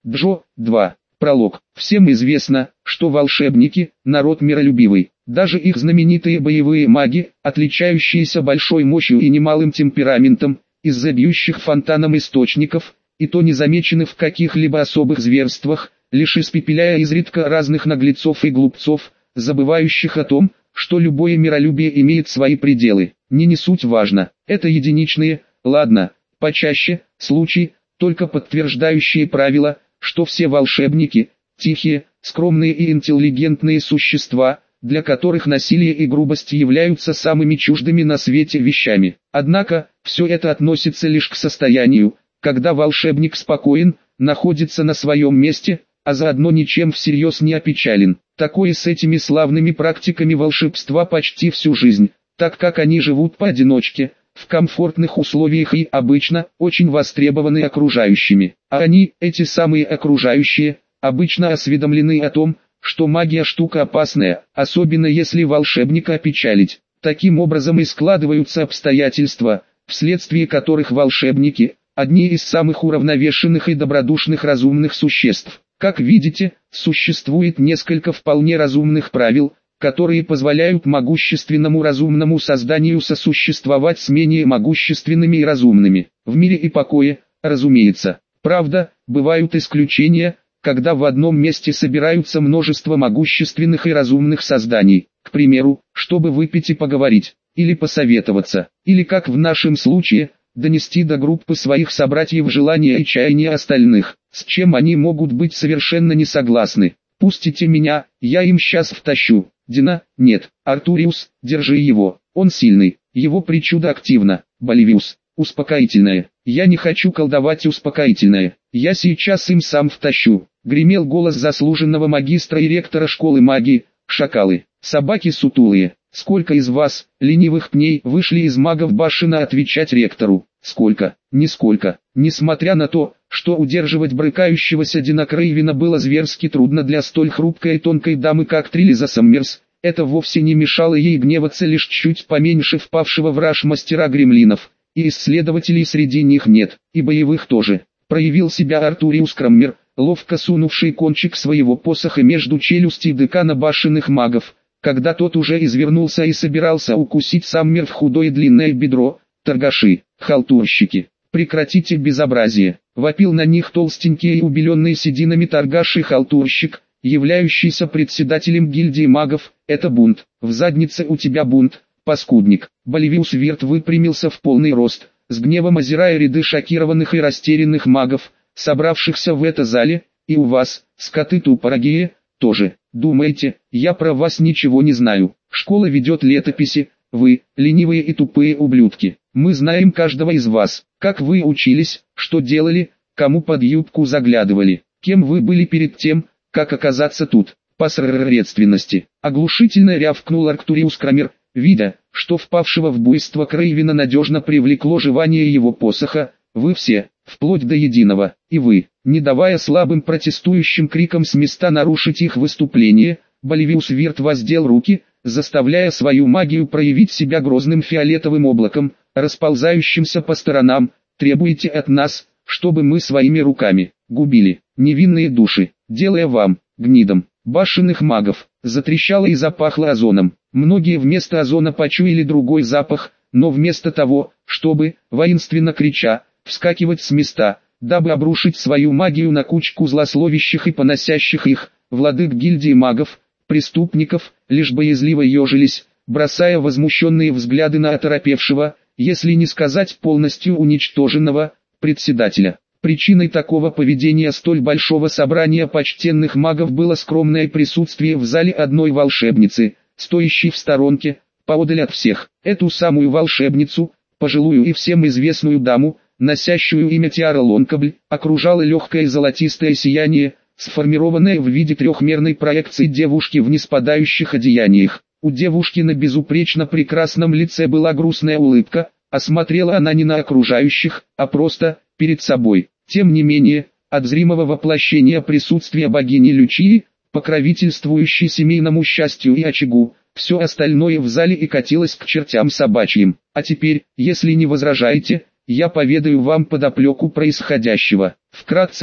Джо, 2. Пролог. Всем известно, что волшебники – народ миролюбивый. Даже их знаменитые боевые маги, отличающиеся большой мощью и немалым темпераментом, из-за бьющих фонтаном источников, и то не замечены в каких-либо особых зверствах, лишь испепеляя изредка разных наглецов и глупцов, забывающих о том, что любое миролюбие имеет свои пределы. Не суть важно, это единичные, ладно, почаще, случаи, только подтверждающие правило, что все волшебники – тихие, скромные и интеллигентные существа, для которых насилие и грубость являются самыми чуждыми на свете вещами. Однако, все это относится лишь к состоянию, когда волшебник спокоен, находится на своем месте, а заодно ничем всерьез не опечален. Такое с этими славными практиками волшебства почти всю жизнь, так как они живут поодиночке, в комфортных условиях и обычно очень востребованы окружающими. А они, эти самые окружающие, обычно осведомлены о том, что магия штука опасная, особенно если волшебника опечалить. Таким образом и складываются обстоятельства, вследствие которых волшебники – одни из самых уравновешенных и добродушных разумных существ. Как видите, существует несколько вполне разумных правил, которые позволяют могущественному разумному созданию сосуществовать с менее могущественными и разумными. В мире и покое, разумеется. Правда, бывают исключения, когда в одном месте собираются множество могущественных и разумных созданий, к примеру, чтобы выпить и поговорить, или посоветоваться, или как в нашем случае, донести до группы своих собратьев желания и чаяния остальных, с чем они могут быть совершенно не согласны. «Пустите меня, я им сейчас втащу». Дина, нет. Артуриус, держи его, он сильный, его причуда активна. Боливиус, успокоительное. Я не хочу колдовать успокоительное, я сейчас им сам втащу. Гремел голос заслуженного магистра и ректора школы магии. Шакалы, собаки сутулые, сколько из вас, ленивых пней, вышли из магов башена отвечать ректору? Сколько? Нисколько. Несмотря на то, что удерживать брыкающегося Дина Крейвина было зверски трудно для столь хрупкой и тонкой дамы, как Трилиза Саммерс, это вовсе не мешало ей гневаться лишь чуть поменьше впавшего в раж мастера гремлинов, и исследователей среди них нет, и боевых тоже. Проявил себя Артуриус Краммер, ловко сунувший кончик своего посоха между челюстей декана башенных магов, когда тот уже извернулся и собирался укусить Саммер в худое длинное бедро. «Торгаши, халтурщики, прекратите безобразие!» Вопил на них толстенький и убеленный сединами торгаш и халтурщик, являющийся председателем гильдии магов. «Это бунт, в заднице у тебя бунт, паскудник!» Боливиус Вирт выпрямился в полный рост, с гневом озирая ряды шокированных и растерянных магов, собравшихся в это зале. «И у вас, скоты тупорогие, тоже, думаете, я про вас ничего не знаю? Школа ведет летописи, вы, ленивые и тупые ублюдки. Мы знаем каждого из вас, как вы учились, что делали, кому под юбку заглядывали, кем вы были перед тем, как оказаться тут». Посредственности. Оглушительно рявкнул Арктуриус Крамер, видя, что впавшего в буйство Крейвина надежно привлекло жевание его посоха. «Вы все, вплоть до единого, и вы», не давая слабым протестующим крикам с места нарушить их выступление, Боливиус Вирт воздел руки, заставляя свою магию проявить себя грозным фиолетовым облаком, расползающимся по сторонам. «Требуете от нас, чтобы мы своими руками губили невинные души, делая вам, гнидам, башенных магов». Затрещало и запахло озоном. Многие вместо озона почуяли другой запах, но вместо того, чтобы, воинственно крича, вскакивать с места, дабы обрушить свою магию на кучку злословящих и поносящих их, владык гильдии магов, преступников, лишь боязливо ежились, бросая возмущенные взгляды на оторопевшего, если не сказать полностью уничтоженного, председателя. Причиной такого поведения столь большого собрания почтенных магов было скромное присутствие в зале одной волшебницы, стоящей в сторонке, поодаль от всех. Эту самую волшебницу, пожилую и всем известную даму, носящую имя Тиара Лонкабль, окружало легкое золотистое сияние, сформированное в виде трехмерной проекции девушки в ниспадающих одеяниях. У девушки на безупречно прекрасном лице была грустная улыбка, а смотрела она не на окружающих, а просто перед собой. Тем не менее, от зримого воплощения присутствия богини Лючии, покровительствующей семейному счастью и очагу, все остальное в зале и катилось к чертям собачьим. А теперь, если не возражаете, я поведаю вам подоплеку происходящего. Вкратце,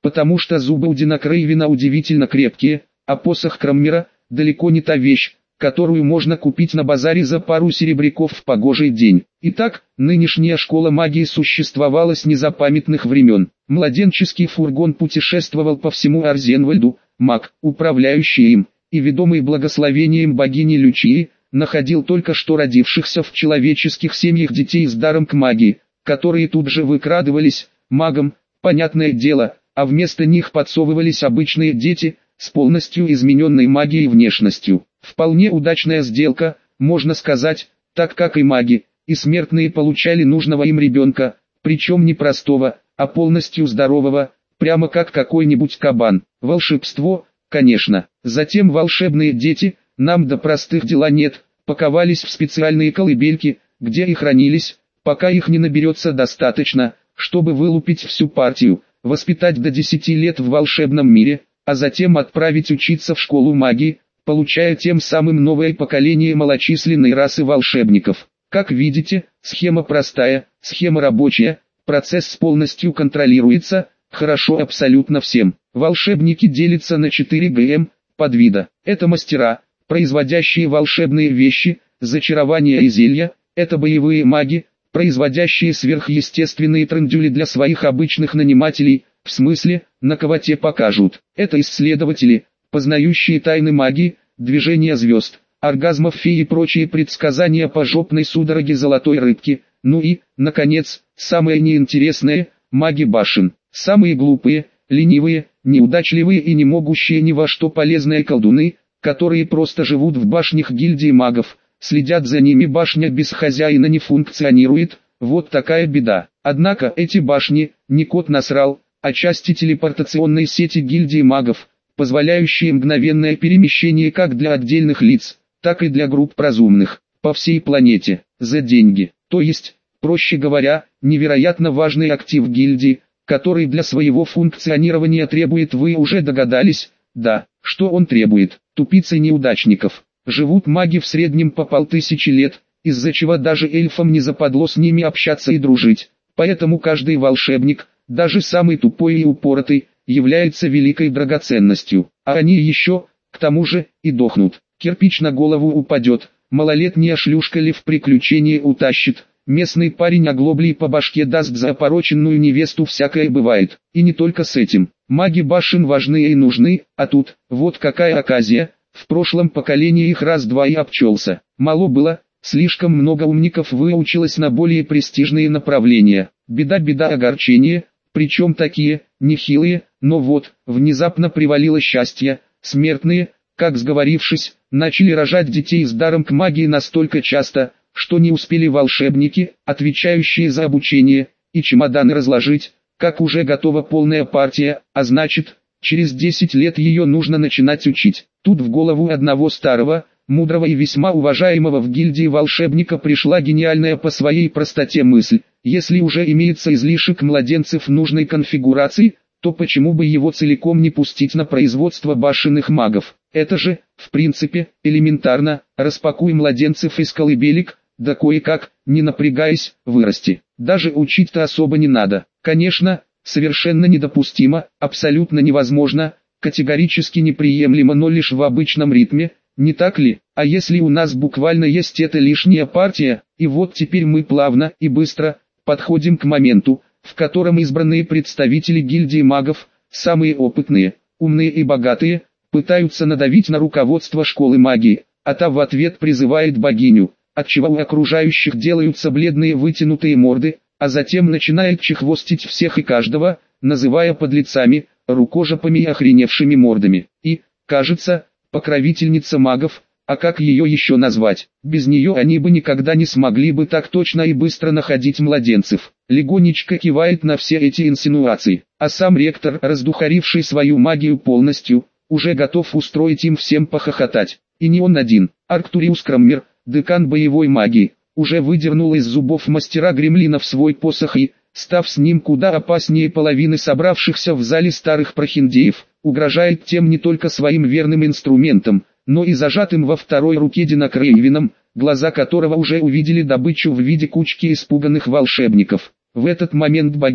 потому что зубы у Динакрейвена удивительно крепкие, а посох Краммера – далеко не та вещь, которую можно купить на базаре за пару серебряков в погожий день. Итак, нынешняя школа магии существовала с незапамятных времен. Младенческий фургон путешествовал по всему Арзенвальду, маг, управляющий им, и ведомый благословением богини Лючии, находил только что родившихся в человеческих семьях детей с даром к магии, которые тут же выкрадывались, магом, понятное дело, а вместо них подсовывались обычные дети, с полностью измененной магией внешностью. Вполне удачная сделка, можно сказать, так как и маги, и смертные получали нужного им ребенка, причем не простого, а полностью здорового, прямо как какой-нибудь кабан. Волшебство, конечно. Затем волшебные дети, нам до простых дела нет, паковались в специальные колыбельки, где и хранились, пока их не наберется достаточно, чтобы вылупить всю партию, воспитать до 10 лет в волшебном мире, а затем отправить учиться в школу магии, получая тем самым новое поколение малочисленной расы волшебников. Как видите, схема простая, схема рабочая, процесс полностью контролируется, хорошо абсолютно всем. Волшебники делятся на 4 ГМ, подвида. Это мастера, производящие волшебные вещи, зачарования и зелья, это боевые маги, производящие сверхъестественные трындюли для своих обычных нанимателей, в смысле, на кого те покажут. Это исследователи, познающие тайны магии, движения звезд, оргазмов феи и прочие предсказания по жопной судороге золотой рыбки. Ну и, наконец, самое неинтересное, маги башен. Самые глупые, ленивые, неудачливые и не могущие ни во что полезные колдуны, которые просто живут в башнях гильдии магов, следят за ними, башня без хозяина не функционирует, вот такая беда. Однако эти башни, не кот насрал, а части телепортационной сети гильдии магов, позволяющие мгновенное перемещение как для отдельных лиц, так и для групп разумных, по всей планете, за деньги. То есть, проще говоря, невероятно важный актив гильдии, который для своего функционирования требует, вы уже догадались, да, что он требует, тупиц и неудачников. Живут маги в среднем по 5000 лет, из-за чего даже эльфам не западло с ними общаться и дружить, поэтому каждый волшебник, даже самый тупой и упоротый, является великой драгоценностью, а они еще, к тому же, и дохнут. Кирпич на голову упадет, малолетняя шлюшка ли в приключение утащит, местный парень оглоблей по башке даст за опороченную невесту, всякое бывает. И не только с этим, маги башен важны и нужны, а тут, вот какая оказия, в прошлом поколении их раз-два и обчелся. Мало было, слишком много умников выучилось на более престижные направления. Беда-беда, огорчение, причем такие, нехилые, но вот, внезапно привалило счастье, смертные, как сговорившись, начали рожать детей с даром к магии настолько часто, что не успели волшебники, отвечающие за обучение, и чемоданы разложить, как уже готова полная партия, а значит, через 10 лет ее нужно начинать учить. Тут в голову одного старого, мудрого и весьма уважаемого в гильдии волшебника пришла гениальная по своей простоте мысль: если уже имеется излишек младенцев нужной конфигурации, то почему бы его целиком не пустить на производство башенных магов? Это же, в принципе, элементарно: распакуй младенцев из колыбелек, да кое-как, не напрягаясь, вырасти. Даже учить-то особо не надо. Конечно, совершенно недопустимо, абсолютно невозможно, категорически неприемлемо, но лишь в обычном ритме, не так ли? А если у нас буквально есть эта лишняя партия, и вот теперь мы плавно и быстро подходим к моменту, в котором избранные представители гильдии магов, самые опытные, умные и богатые, пытаются надавить на руководство школы магии, а та в ответ призывает богиню, отчего у окружающих делаются бледные вытянутые морды, а затем начинает чехвостить всех и каждого, называя подлецами, рукожопами и охреневшими мордами. И, кажется, покровительница магов, а как ее еще назвать? Без нее они бы никогда не смогли бы так точно и быстро находить младенцев. Легонечко кивает на все эти инсинуации, а сам ректор, раздухаривший свою магию полностью, уже готов устроить им всем похохотать. И не он один. Арктуриус Краммер, декан боевой магии, уже выдернул из зубов мастера гремлинов свой посох и, став с ним куда опаснее половины собравшихся в зале старых прохиндеев, угрожает тем не только своим верным инструментом, но и зажатым во второй руке Динакрейвеном, глаза которого уже увидели добычу в виде кучки испуганных волшебников. В этот момент богиня,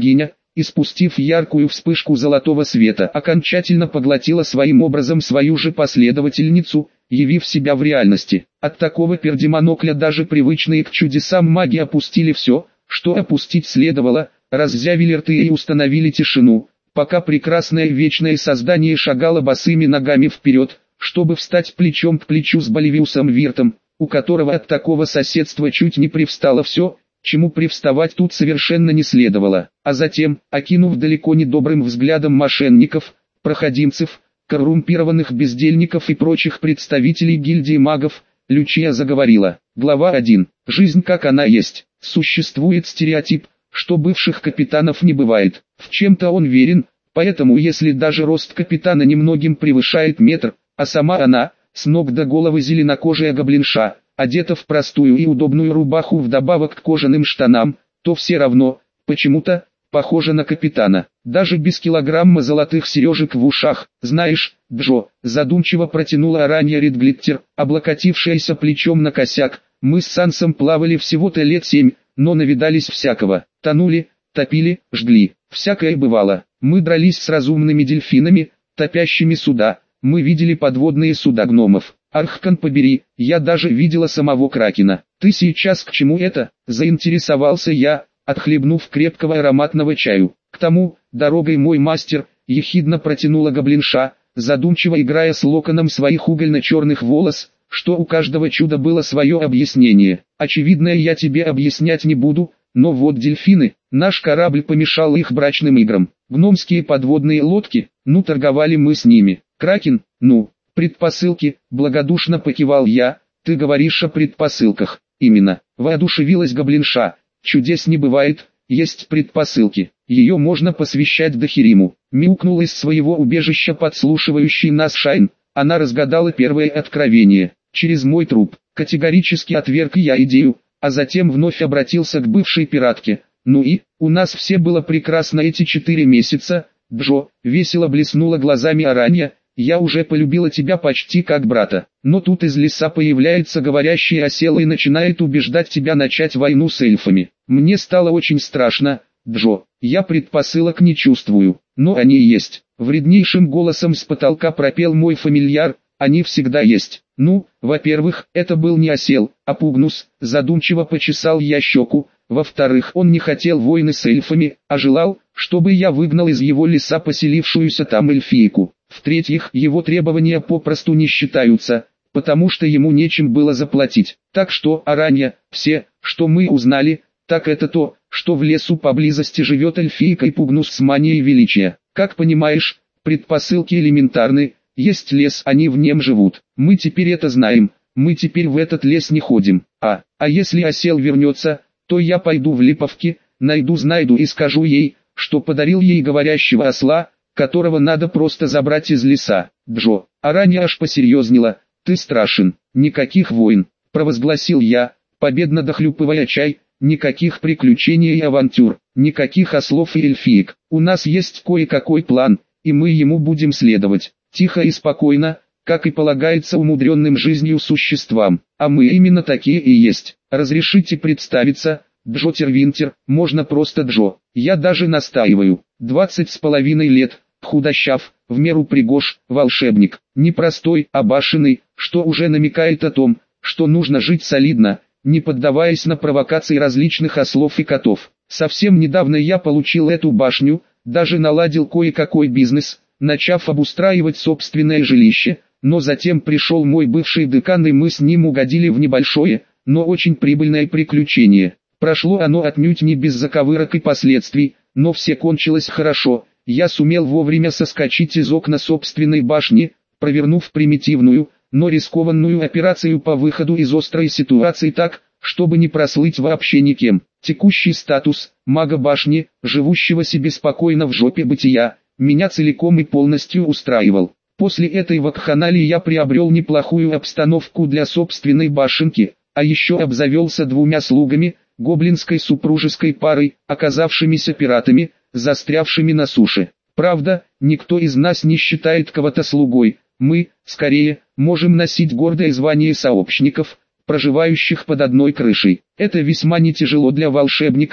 и спустив яркую вспышку золотого света, окончательно поглотила своим образом свою же последовательницу, явив себя в реальности. От такого пердемонокля даже привычные к чудесам маги опустили все, что опустить следовало, раззявили рты и установили тишину, пока прекрасное вечное создание шагало босыми ногами вперед, чтобы встать плечом к плечу с Боливиусом Виртом, у которого от такого соседства чуть не привстало все, чему привставать тут совершенно не следовало. А затем, окинув далеко не добрым взглядом мошенников, проходимцев, коррумпированных бездельников и прочих представителей гильдии магов, Лючия заговорила. Глава 1. Жизнь как она есть. Существует стереотип, что бывших капитанов не бывает. В чем-то он верен, поэтому если даже рост капитана немногим превышает метр, а сама она, с ног до головы зеленокожая гоблинша, одета в простую и удобную рубаху вдобавок к кожаным штанам, то все равно, почему-то, похожа на капитана. Даже без килограмма золотых сережек в ушах. Знаешь, Джо, задумчиво протянула Аранья Редглиттер, облокотившаяся плечом на косяк, мы с Сансом плавали всего-то лет 7, но навидались всякого. Тонули, топили, жгли. Всякое бывало. Мы дрались с разумными дельфинами, топящими суда. Мы видели подводные суда гномов. Архкан побери, я даже видела самого Кракена. Ты сейчас к чему это? Заинтересовался я, отхлебнув крепкого ароматного чаю. К тому, дорогой мой мастер, ехидно протянула гоблинша, задумчиво играя с локоном своих угольно-черных волос, что у каждого чуда было свое объяснение. Очевидное я тебе объяснять не буду, но вот дельфины, наш корабль помешал их брачным играм. Гномские подводные лодки, ну торговали мы с ними. Кракен, ну, предпосылки, благодушно покивал я, ты говоришь о предпосылках. Именно, воодушевилась гоблинша, чудес не бывает, есть предпосылки, ее можно посвящать Дахириму. Мяукнул из своего убежища подслушивающий нас Шайн, она разгадала первое откровение, через мой труп. Категорически отверг я идею, а затем вновь обратился к бывшей пиратке. Ну и, у нас все было прекрасно эти 4 месяца, Джо, весело блеснула глазами Аранья, я уже полюбила тебя почти как брата. Но тут из леса появляется говорящий осел и начинает убеждать тебя начать войну с эльфами. Мне стало очень страшно, Джо, я предпосылок не чувствую, но они есть. Вреднейшим голосом с потолка пропел мой фамильяр, они всегда есть. Ну, во-первых, это был не осел, а Пугнус, задумчиво почесал я щеку. Во-вторых, он не хотел войны с эльфами, а желал, чтобы я выгнал из его леса поселившуюся там эльфийку. В-третьих, его требования попросту не считаются, потому что ему нечем было заплатить. Так что, Аранья, все, что мы узнали, так это то, что в лесу поблизости живет эльфийка и Пугнус с манией величия. Как понимаешь, предпосылки элементарны, есть лес, они в нем живут. Мы теперь это знаем, мы теперь в этот лес не ходим. А если осел вернется, то я пойду в Липовки, найду Знайду и скажу ей, что подарил ей говорящего осла, которого надо просто забрать из леса. Джо, Аранья аж посерьезнела, ты страшен, никаких войн, провозгласил я, победно дохлюпывая чай, никаких приключений и авантюр, никаких ослов и эльфиек. У нас есть кое-какой план, и мы ему будем следовать, тихо и спокойно, как и полагается умудренным жизнью существам. А мы именно такие и есть. Разрешите представиться, Джо Тервинтер, можно просто Джо. Я даже настаиваю. 20 с половиной лет, худощав, в меру пригож, волшебник. Не простой, а башенный, что уже намекает о том, что нужно жить солидно, не поддаваясь на провокации различных ослов и котов. Совсем недавно я получил эту башню, даже наладил кое-какой бизнес, начав обустраивать собственное жилище, но затем пришел мой бывший декан и мы с ним угодили в небольшое, но очень прибыльное приключение. Прошло оно отнюдь не без заковырок и последствий, но все кончилось хорошо. Я сумел вовремя соскочить из окна собственной башни, провернув примитивную, но рискованную операцию по выходу из острой ситуации так, чтобы не прослыть вообще никем. Текущий статус мага башни, живущего себе спокойно в жопе бытия, меня целиком и полностью устраивал. После этой вакханалии я приобрел неплохую обстановку для собственной башенки, а еще обзавелся 2 слугами, гоблинской супружеской парой, оказавшимися пиратами, застрявшими на суше. Правда, никто из нас не считает кого-то слугой, мы, скорее, можем носить гордое звание сообщников, проживающих под одной крышей. Это весьма не тяжело для волшебника,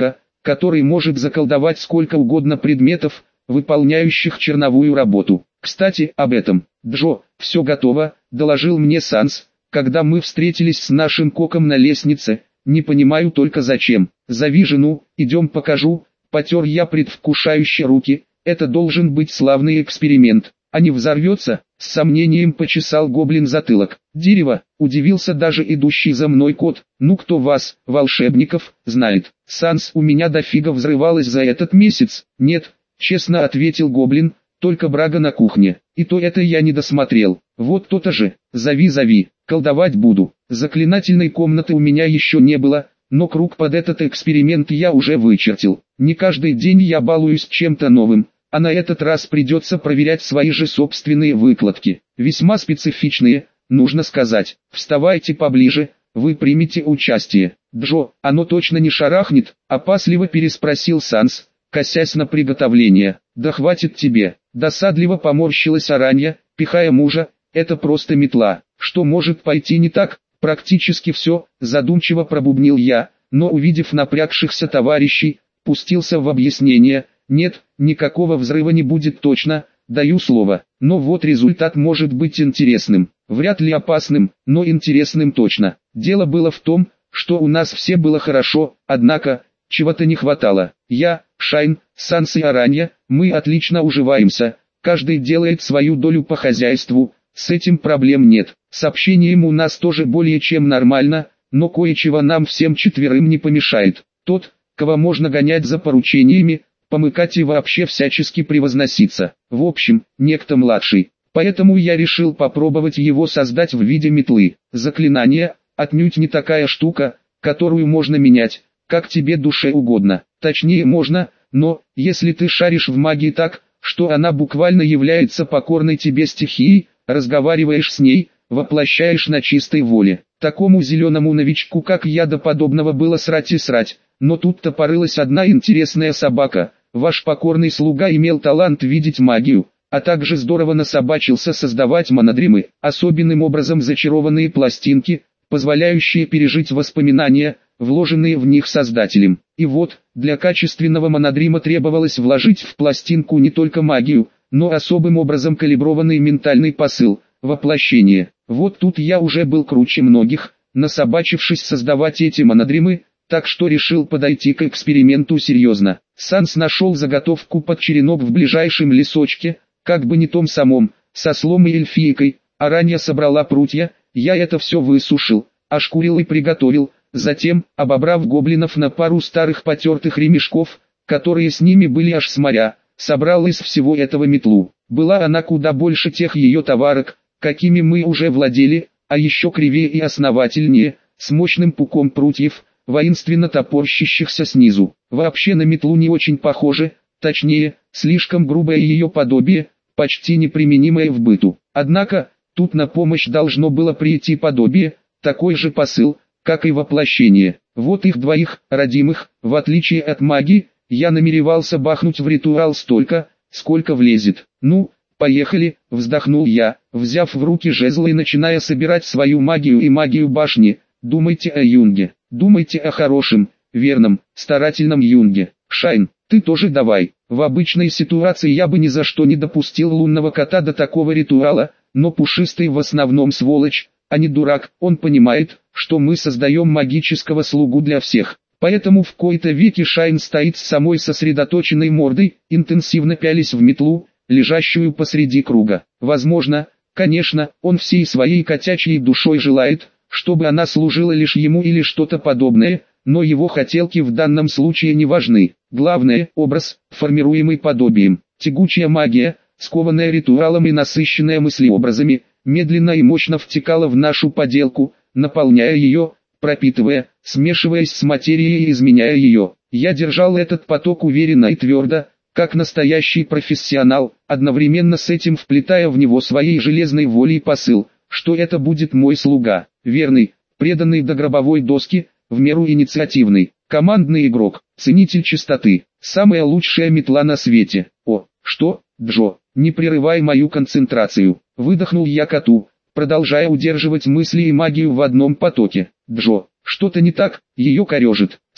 который может заколдовать сколько угодно предметов, выполняющих черновую работу. Кстати, об этом. Джо, все готово, доложил мне Санс, когда мы встретились с нашим коком на лестнице. Не понимаю только зачем. Зови жену, идем покажу. Потер я предвкушающе руки. Это должен быть славный эксперимент. А не взорвется? С сомнением почесал гоблин затылок. Дерево, удивился даже идущий за мной кот. Ну кто вас, волшебников, знает? Санс, у меня дофига взрывалось за этот месяц. Нет, честно ответил гоблин, только брага на кухне. И то это я не досмотрел. Вот то-то же. Зови, колдовать буду. Заклинательной комнаты у меня еще не было, но круг под этот эксперимент я уже вычертил. Не каждый день я балуюсь чем-то новым, а на этот раз придется проверять свои же собственные выкладки. Весьма специфичные, нужно сказать. Вставайте поближе, вы примете участие. Джо, оно точно не шарахнет? Опасливо переспросил Санс, косясь на приготовление. Да хватит тебе. Досадливо поморщилась Аранья, пихая мужа. Это просто метла. Что может пойти не так? Практически все, задумчиво пробубнил я, но увидев напрягшихся товарищей, пустился в объяснение. Нет, никакого взрыва не будет точно, даю слово. Но вот результат может быть интересным. Вряд ли опасным, но интересным точно. Дело было в том, что у нас все было хорошо, однако, чего-то не хватало. Я, Шайн, Санс и Аранья, мы отлично уживаемся, каждый делает свою долю по хозяйству, с этим проблем нет. С общением у нас тоже более чем нормально, но кое-чего нам всем четверым не помешает. Тот, кого можно гонять за поручениями, помыкать и вообще всячески превозноситься. В общем, некто младший. Поэтому я решил попробовать его создать в виде метлы. Заклинание – отнюдь не такая штука, которую можно менять, как тебе душе угодно. Точнее можно, но, если ты шаришь в магии так, что она буквально является покорной тебе стихией, разговариваешь с ней, воплощаешь на чистой воле. Такому зеленому новичку, как я, до подобного было срать и срать. Но тут-то порылась одна интересная собака. Ваш покорный слуга имел талант видеть магию, а также здорово насобачился создавать монодримы, особенным образом зачарованные пластинки, позволяющие пережить воспоминания, вложенные в них создателем. И вот, для качественного монодрима требовалось вложить в пластинку не только магию, но особым образом калиброванный ментальный посыл, воплощение. Вот тут я уже был круче многих, насобачившись создавать эти монодримы, так что решил подойти к эксперименту серьезно. Санс нашел заготовку под черенок в ближайшем лесочке, как бы не том самом, со слом и эльфийкой. Аранья собрала прутья, я это все высушил, ошкурил и приготовил, затем, обобрав гоблинов на пару старых потертых ремешков, которые с ними были аж с моря, собрал из всего этого метлу. Была она куда больше тех ее товарок, какими мы уже владели, а еще кривее и основательнее, с мощным пуком прутьев, воинственно топорщащихся снизу. Вообще на метлу не очень похоже, точнее, слишком грубое ее подобие, почти неприменимое в быту. Однако, тут на помощь должно было прийти подобие, такой же посыл, как и воплощение. Вот их двоих, родимых, в отличие от магии, я намеревался бахнуть в ритуал столько, сколько влезет. Ну, поехали, вздохнул я, взяв в руки жезл и начиная собирать свою магию и магию башни. Думайте о Юнге, думайте о хорошем, верном, старательном Юнге. Шайн, ты тоже давай. В обычной ситуации я бы ни за что не допустил лунного кота до такого ритуала, но Пушистый в основном сволочь, а не дурак. Он понимает, что мы создаем магического слугу для всех. Поэтому в кои-то веки Шайн стоит с самой сосредоточенной мордой, интенсивно пялись в метлу, лежащую посреди круга. Возможно, конечно, он всей своей котячьей душой желает, чтобы она служила лишь ему или что-то подобное, но его хотелки в данном случае не важны. Главное – образ, формируемый подобием. Тягучая магия, скованная ритуалом и насыщенная мыслеобразами, медленно и мощно втекала в нашу поделку, наполняя ее, пропитывая, смешиваясь с материей и изменяя ее. Я держал этот поток уверенно и твердо, как настоящий профессионал, одновременно с этим вплетая в него своей железной волей посыл, что это будет мой слуга, верный, преданный до гробовой доски, в меру инициативный, командный игрок, ценитель чистоты, самая лучшая метла на свете. О, что, Джо, не прерывай мою концентрацию, выдохнул я коту, продолжая удерживать мысли и магию в одном потоке. Джо, что-то не так, ее корежит.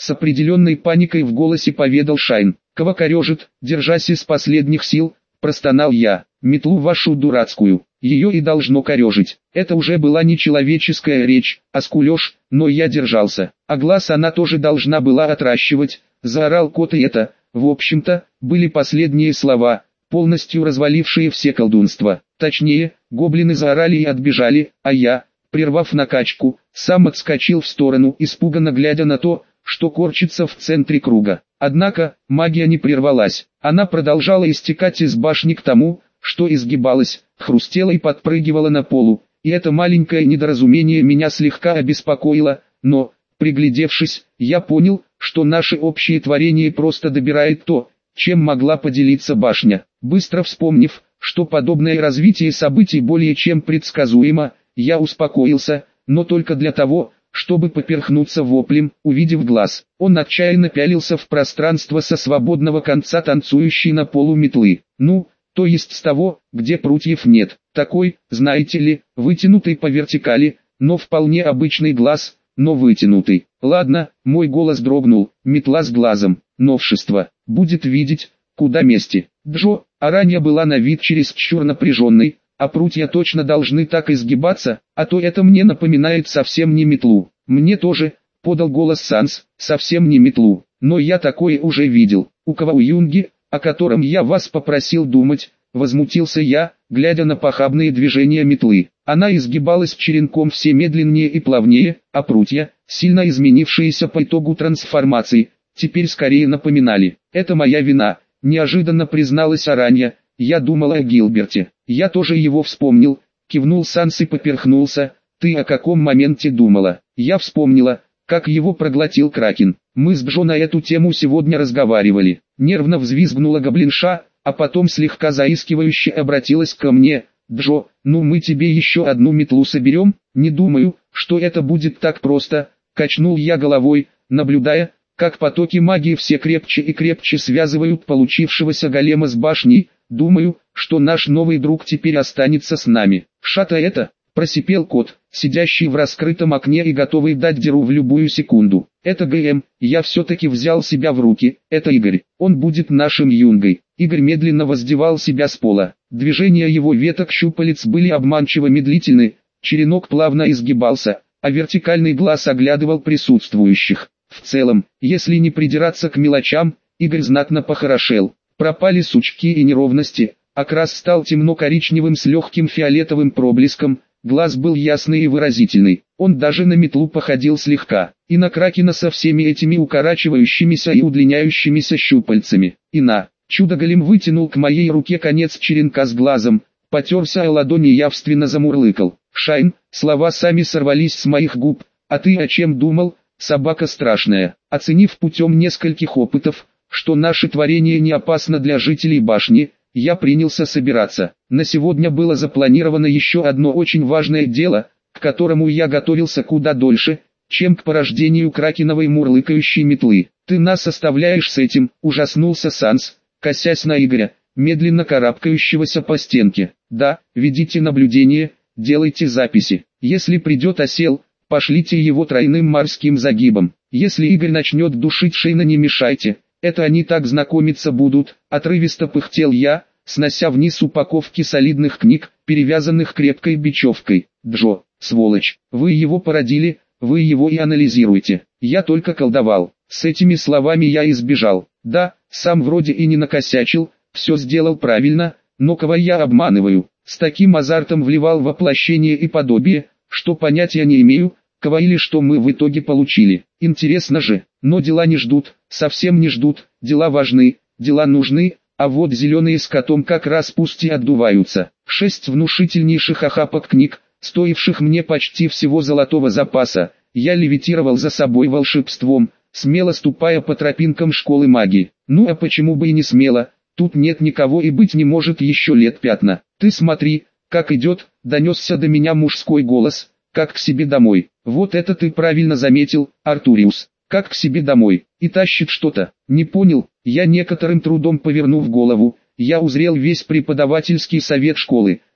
с определенной паникой в голосе поведал Шайн. «Кого корежит, держась из последних сил», простонал я. «Метлу вашу дурацкую, ее и должно корежить». Это уже была не человеческая речь, а скулеж, но я держался. А глаз она тоже должна была отращивать, заорал кот, и это, в общем-то, были последние слова, полностью развалившие все колдунства. Точнее, гоблины заорали и отбежали, а я, прервав накачку, сам отскочил в сторону, испуганно глядя на то, что корчится в центре круга. Однако, магия не прервалась, она продолжала истекать из башни к тому, что изгибалась, хрустела и подпрыгивала на полу, и это маленькое недоразумение меня слегка обеспокоило, но, приглядевшись, я понял, что наше общее творение просто добирает то, чем могла поделиться башня. Быстро вспомнив, что подобное развитие событий более чем предсказуемо, я успокоился, но только для того, чтобы поперхнуться воплем, увидев глаз. Он отчаянно пялился в пространство со свободного конца танцующей на полу метлы. Ну, то есть с того, где прутьев нет. Такой, знаете ли, вытянутый по вертикали, но вполне обычный глаз, но вытянутый. Ладно, мой голос дрогнул, метла с глазом, новшество, будет видеть, куда мести. Джо, Аранья была на вид чересчур напряженной, а прутья точно должны так изгибаться, а то это мне напоминает совсем не метлу. Мне тоже, подал голос Санс, совсем не метлу, но я такое уже видел. У кого? У Юнги, о котором я вас попросил думать, возмутился я, глядя на похабные движения метлы. Она изгибалась черенком все медленнее и плавнее, а прутья, сильно изменившиеся по итогу трансформации, теперь скорее напоминали. Это моя вина, неожиданно призналась Аранья. Я думала о Гилберте. Я тоже его вспомнил, кивнул Санс и поперхнулся. Ты о каком моменте думала? Я вспомнила, как его проглотил Кракен. Мы с Джо на эту тему сегодня разговаривали. Нервно взвизгнула гоблинша, а потом слегка заискивающе обратилась ко мне. Джо, ну мы тебе еще одну метлу соберем? Не думаю, что это будет так просто. Качнул я головой, наблюдая, как потоки магии все крепче и крепче связывают получившегося голема с башней. Думаю, что наш новый друг теперь останется с нами. Шата это, просипел кот, сидящий в раскрытом окне и готовый дать дёру в любую секунду. Это ГМ, я все-таки взял себя в руки, это Игорь, он будет нашим юнгой. Игорь медленно воздевал себя с пола. Движения его веток щупалец были обманчиво медлительны, черенок плавно изгибался, а вертикальный глаз оглядывал присутствующих. В целом, если не придираться к мелочам, Игорь знатно похорошел. Пропали сучки и неровности, окрас стал темно-коричневым с легким фиолетовым проблеском, глаз был ясный и выразительный, он даже на метлу походил слегка, и на Кракена со всеми этими укорачивающимися и удлиняющимися щупальцами. И на, чудо-голем вытянул к моей руке конец черенка с глазом, потерся о ладони и явственно замурлыкал. Шайн, слова сами сорвались с моих губ, а ты о чем думал, собака страшная? Оценив путем нескольких опытов, что наше творение не опасно для жителей башни, я принялся собираться. На сегодня было запланировано еще одно очень важное дело, к которому я готовился куда дольше, чем к порождению кракеновой мурлыкающей метлы. Ты нас оставляешь с этим, ужаснулся Санс, косясь на Игоря, медленно карабкающегося по стенке. Да, ведите наблюдение, делайте записи. Если придет осел, пошлите его тройным морским загибом. Если Игорь начнет душить Шейна, не мешайте. Это они так знакомиться будут, отрывисто пыхтел я, снося вниз упаковки солидных книг, перевязанных крепкой бечевкой. Джо, сволочь, вы его породили, вы его и анализируете. Я только колдовал. С этими словами я избежал. Да, сам вроде и не накосячил, все сделал правильно, но кого я обманываю? С таким азартом вливал воплощение и подобие, что понятия не имею, кого или что мы в итоге получили. Интересно же, но дела не ждут, совсем не ждут, дела важны, дела нужны, а вот зеленые с котом как раз пусть и отдуваются. 6 внушительнейших охапок книг, стоивших мне почти всего золотого запаса, я левитировал за собой волшебством, смело ступая по тропинкам школы магии. Ну а почему бы и не смело, тут нет никого и быть не может еще лет 5. Ты смотри, как идет, донесся до меня мужской голос, как к себе домой. Вот это ты правильно заметил, Артуриус, как к себе домой, и тащит что-то. Не понял, я некоторым трудом повернув голову, я узрел весь преподавательский совет школы,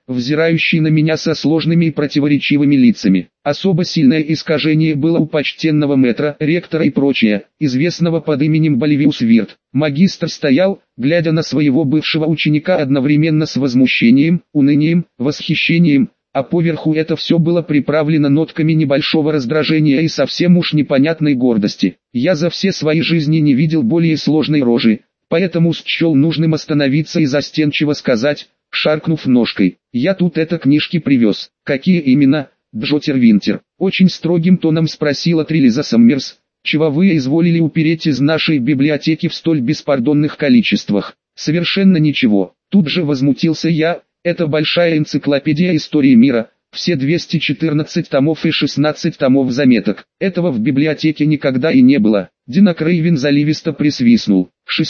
взирающие на меня со сложными и противоречивыми лицами. Особо сильное искажение было у почтенного мэтра, ректора и прочее, известного под именем Боливиус Вирт. Магистр стоял, глядя на своего бывшего ученика одновременно с возмущением, унынием, восхищением, а поверху это все было приправлено нотками небольшого раздражения и совсем уж непонятной гордости. Я за все свои жизни не видел более сложной рожи, поэтому счел нужным остановиться и застенчиво сказать, шаркнув ножкой: «Я тут это книжки привез». «Какие именно, Джотер Винтер?» Очень строгим тоном спросила Трилиза Саммерс. «Чего вы изволили упереть из нашей библиотеки в столь беспардонных количествах?» «Совершенно ничего». Тут же возмутился я. «Это большая энциклопедия истории мира, все 214 томов и 16 томов заметок. Этого в библиотеке никогда и не было». Дина Крейвен заливисто присвистнул.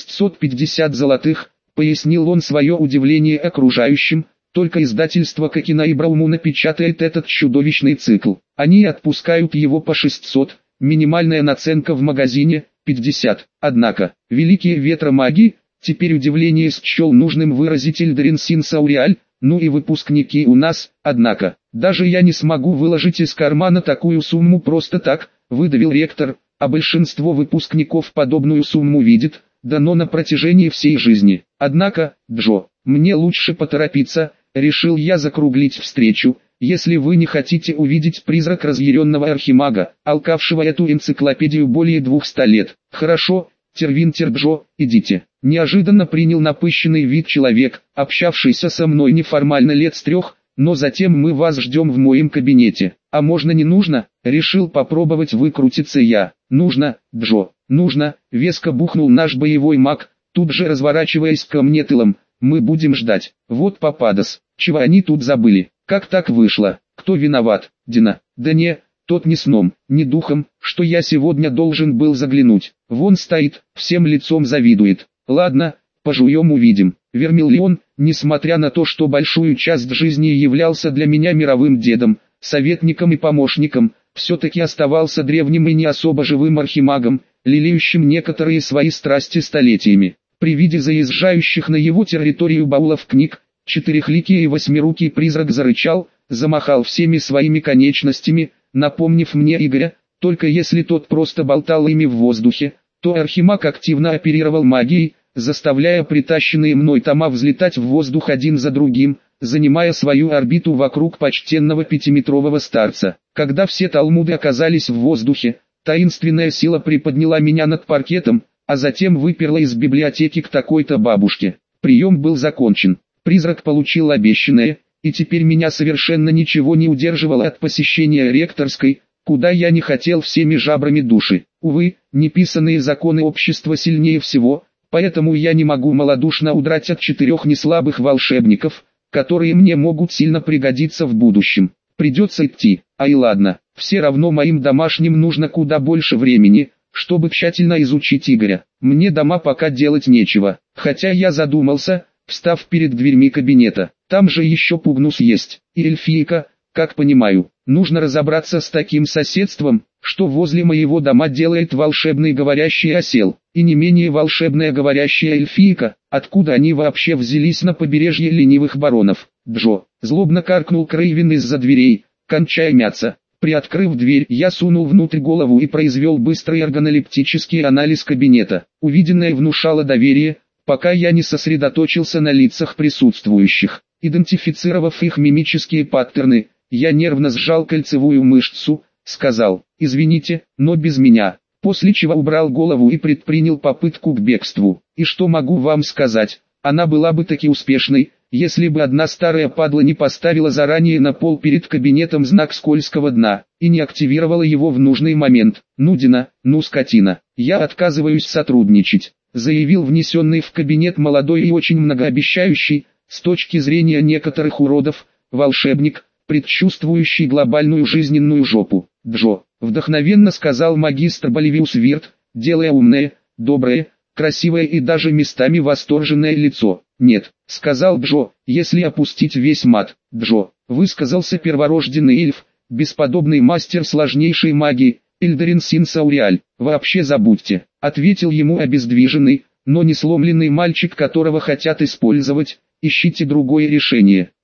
650 золотых, пояснил он свое удивление окружающим, только издательство Кокина и Браумуна печатает этот чудовищный цикл. Они отпускают его по 600, минимальная наценка в магазине – 50. Однако, великие ветра магии, теперь удивление счел нужным выразить Ильдарин Синсауриаль, ну и выпускники у нас, однако, даже я не смогу выложить из кармана такую сумму просто так, выдавил ректор, а большинство выпускников подобную сумму видит, дано на протяжении всей жизни. Однако, Джо, мне лучше поторопиться, решил я закруглить встречу, если вы не хотите увидеть призрак разъяренного архимага, алкавшего эту энциклопедию более 200 лет. Хорошо, Тервинтер Джо, идите. Неожиданно принял напыщенный вид человек, общавшийся со мной неформально лет с 3, но затем мы вас ждем в моем кабинете. А можно не нужно? Решил попробовать выкрутиться я. Нужно, Джо, нужно, веско бухнул наш боевой маг, тут же разворачиваясь ко мне тылом. Мы будем ждать. Вот попадос. Чего они тут забыли? Как так вышло? Кто виноват? Дина? Да не, тот ни сном, ни духом, что я сегодня должен был заглянуть. Вон стоит, всем лицом завидует. Ладно, пожуем увидим. Вермиллион, несмотря на то, что большую часть жизни являлся для меня мировым дедом, советником и помощником, все-таки оставался древним и не особо живым архимагом, лелеющим некоторые свои страсти столетиями. При виде заезжающих на его территорию баулов книг, четырехликий и восьмирукий призрак зарычал, замахал всеми своими конечностями, напомнив мне Игоря, только если тот просто болтал ими в воздухе, то архимаг активно оперировал магией, заставляя притащенные мной тома взлетать в воздух один за другим, занимая свою орбиту вокруг почтенного пятиметрового старца. Когда все талмуды оказались в воздухе, таинственная сила приподняла меня над паркетом, а затем выперла из библиотеки к такой-то бабушке. Прием был закончен, призрак получил обещанное, и теперь меня совершенно ничего не удерживало от посещения ректорской, куда я не хотел всеми жабрами души. Увы, неписанные законы общества сильнее всего, поэтому я не могу малодушно удрать от 4 неслабых волшебников, которые мне могут сильно пригодиться в будущем. Придется идти, а и ладно, все равно моим домашним нужно куда больше времени, чтобы тщательно изучить Игоря. Мне дома пока делать нечего, хотя я задумался, встав перед дверьми кабинета. Там же еще Пугнус есть, и эльфийка, как понимаю. Нужно разобраться с таким соседством, что возле моего дома делает волшебный говорящий осел, и не менее волшебная говорящая эльфийка, откуда они вообще взялись на побережье ленивых баронов. Джо, злобно каркнул Крейвен из-за дверей, кончая мяться. Приоткрыв дверь, я сунул внутрь голову и произвел быстрый органолептический анализ кабинета. Увиденное внушало доверие, пока я не сосредоточился на лицах присутствующих. Идентифицировав их мимические паттерны, я нервно сжал кольцевую мышцу, сказал: «Извините, но без меня», после чего убрал голову и предпринял попытку к бегству. И что могу вам сказать, она была бы таки успешной, если бы одна старая падла не поставила заранее на пол перед кабинетом знак скользкого дна, и не активировала его в нужный момент. «Ну, Дина, ну скотина, я отказываюсь сотрудничать», заявил внесенный в кабинет молодой и очень многообещающий, с точки зрения некоторых уродов, волшебник, предчувствующий глобальную жизненную жопу. «Джо», вдохновенно сказал магистр Боливиус Вирт, делая умное, доброе, красивое и даже местами восторженное лицо. «Нет», сказал Джо, если опустить весь мат. «Джо», высказался перворожденный эльф, бесподобный мастер сложнейшей магии, Ильдарин Синсауриаль. «Вообще забудьте», ответил ему обездвиженный, но не сломленный мальчик, которого хотят использовать. «Ищите другое решение».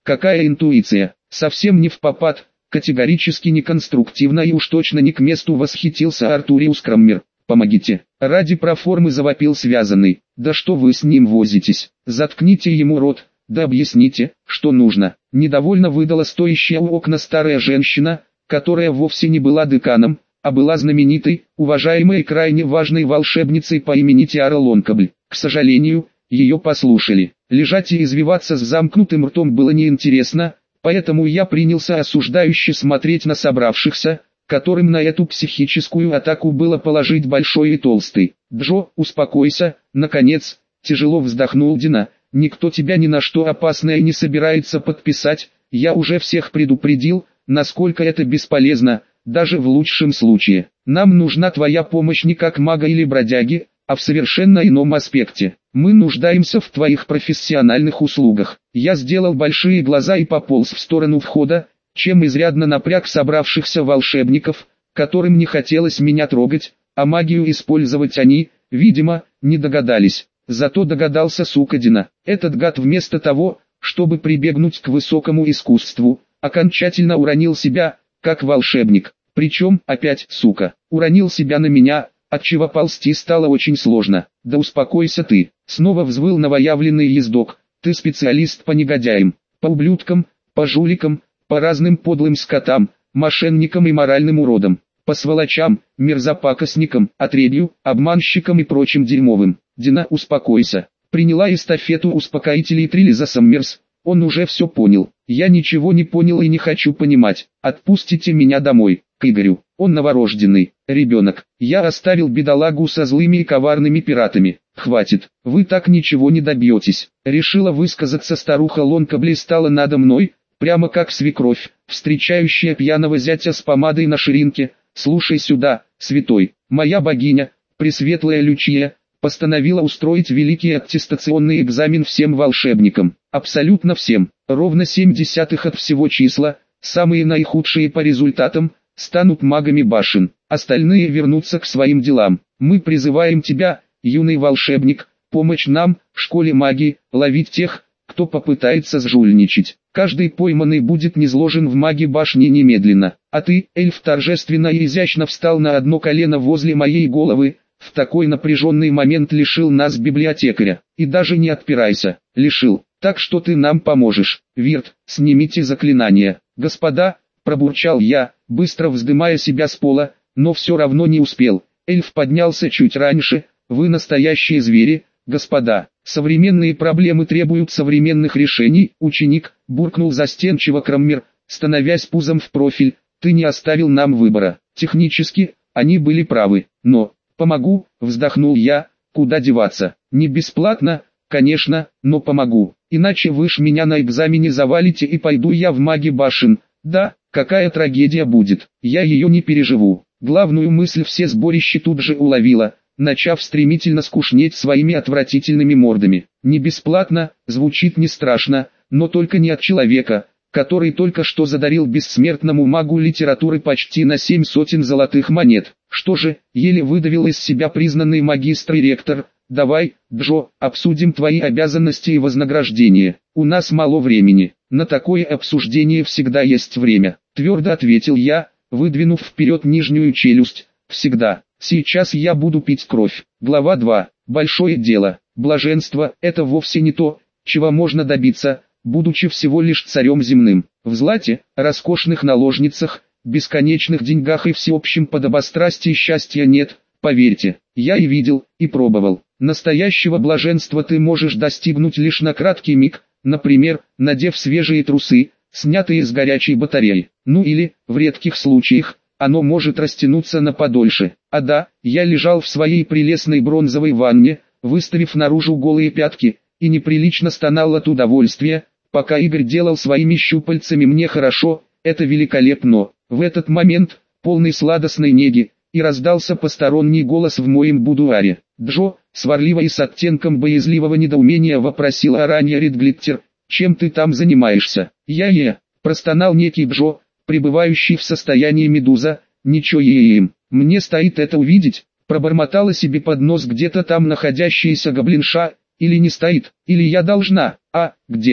какая интуиция, совсем не впопад, категорически неконструктивно и уж точно не к месту восхитился Артуриус Краммер. «Помогите!» Ради проформы завопил связанный. «Да что вы с ним возитесь? Заткните ему рот, да объясните, что нужно!» Недовольно выдала стоящая у окна старая женщина, которая вовсе не была деканом, а была знаменитой, уважаемой и крайне важной волшебницей по имени Тиара Лонкабль. К сожалению, ее послушали. Лежать и извиваться с замкнутым ртом было неинтересно, поэтому я принялся осуждающе смотреть на собравшихся, которым на эту психическую атаку было положить большой и толстый. «Джо, успокойся», наконец, тяжело вздохнул Дина, «никто тебя ни на что опасное не собирается подписать, я уже всех предупредил, насколько это бесполезно, даже в лучшем случае. Нам нужна твоя помощь не как мага или бродяги, а в совершенно ином аспекте. Мы нуждаемся в твоих профессиональных услугах». Я сделал большие глаза и пополз в сторону входа, чем изрядно напряг собравшихся волшебников, которым не хотелось меня трогать, а магию использовать они, видимо, не догадались. Зато догадался сука Дина. Этот гад вместо того, чтобы прибегнуть к высокому искусству, окончательно уронил себя, как волшебник. Причем, опять, сука, уронил себя на меня, отчего ползти стало очень сложно. «Да успокойся ты», снова взвыл новоявленный ездок, «ты специалист по негодяям, по ублюдкам, по жуликам, по разным подлым скотам, мошенникам и моральным уродам, по сволочам, мерзопакостникам, отребью, обманщикам и прочим дерьмовым». «Дина, успокойся», приняла эстафету успокоителей Трилиза Саммерс. Он уже все понял. «Я ничего не понял и не хочу понимать. Отпустите меня домой, к Игорю. Он новорожденный, ребенок. Я оставил бедолагу со злыми и коварными пиратами. Хватит, вы так ничего не добьетесь». Решила высказаться старуха Лонкабли, стала надо мной, прямо как свекровь, встречающая пьяного зятя с помадой на ширинке. «Слушай сюда, святой, моя богиня, пресветлая Лючия, постановила устроить великий аттестационный экзамен всем волшебникам, абсолютно всем, ровно 0,7 от всего числа, самые наихудшие по результатам, станут магами башен, остальные вернутся к своим делам. Мы призываем тебя, юный волшебник, помочь нам, в школе магии, ловить тех, кто попытается сжульничать. Каждый пойманный будет низложен в маги башни немедленно. А ты, эльф, торжественно и изящно встал на одно колено возле моей головы, в такой напряженный момент лишил нас библиотекаря. И даже не отпирайся, лишил, так что ты нам поможешь. Вирт, снимите заклинание». «Господа», пробурчал я, быстро вздымая себя с пола, но все равно не успел. Эльф поднялся чуть раньше. «Вы настоящие звери, господа. Современные проблемы требуют современных решений». «Ученик», буркнул застенчиво Краммер, становясь пузом в профиль, «ты не оставил нам выбора». Технически, они были правы, но... «Помогу», вздохнул я, «куда деваться? Не бесплатно, конечно, но помогу. Иначе вы ж меня на экзамене завалите и пойду я в маги башен. Да, какая трагедия будет, я ее не переживу». Главную мысль все сборище тут же уловила, начав стремительно скучнеть своими отвратительными мордами. «Не бесплатно» звучит не страшно, но только не от человека, который только что задарил бессмертному магу литературы почти на 7 сотен золотых монет. «Что же», еле выдавил из себя признанный магистр и ректор, «давай, Джо, обсудим твои обязанности и вознаграждение. У нас мало времени». «На такое обсуждение всегда есть время», твердо ответил я, выдвинув вперед нижнюю челюсть. «Всегда. Сейчас я буду пить кровь». Глава 2. Большое дело. Блаженство – это вовсе не то, чего можно добиться, будучи всего лишь царем земным. В злате, роскошных наложницах, бесконечных деньгах и всеобщем подобострастии счастья нет, поверьте. Я и видел, и пробовал. Настоящего блаженства ты можешь достигнуть лишь на краткий миг, например, надев свежие трусы, снятые с горячей батареи. Ну или, в редких случаях, оно может растянуться на подольше. А да, я лежал в своей прелестной бронзовой ванне, выставив наружу голые пятки, и неприлично стонал от удовольствия, пока Игорь делал своими щупальцами мне хорошо. Это великолепно. В этот момент, полный сладостной неги, и раздался посторонний голос в моем будуаре. «Джо», сварливо и с оттенком боязливого недоумения вопросила Аранья Редглиттер, «чем ты там занимаешься?» Простонал некий Джо, пребывающий в состоянии медуза, «ничего им, мне стоит это увидеть», пробормотала себе под нос где-то там находящаяся гоблинша, «или не стоит, или я должна, к демонам».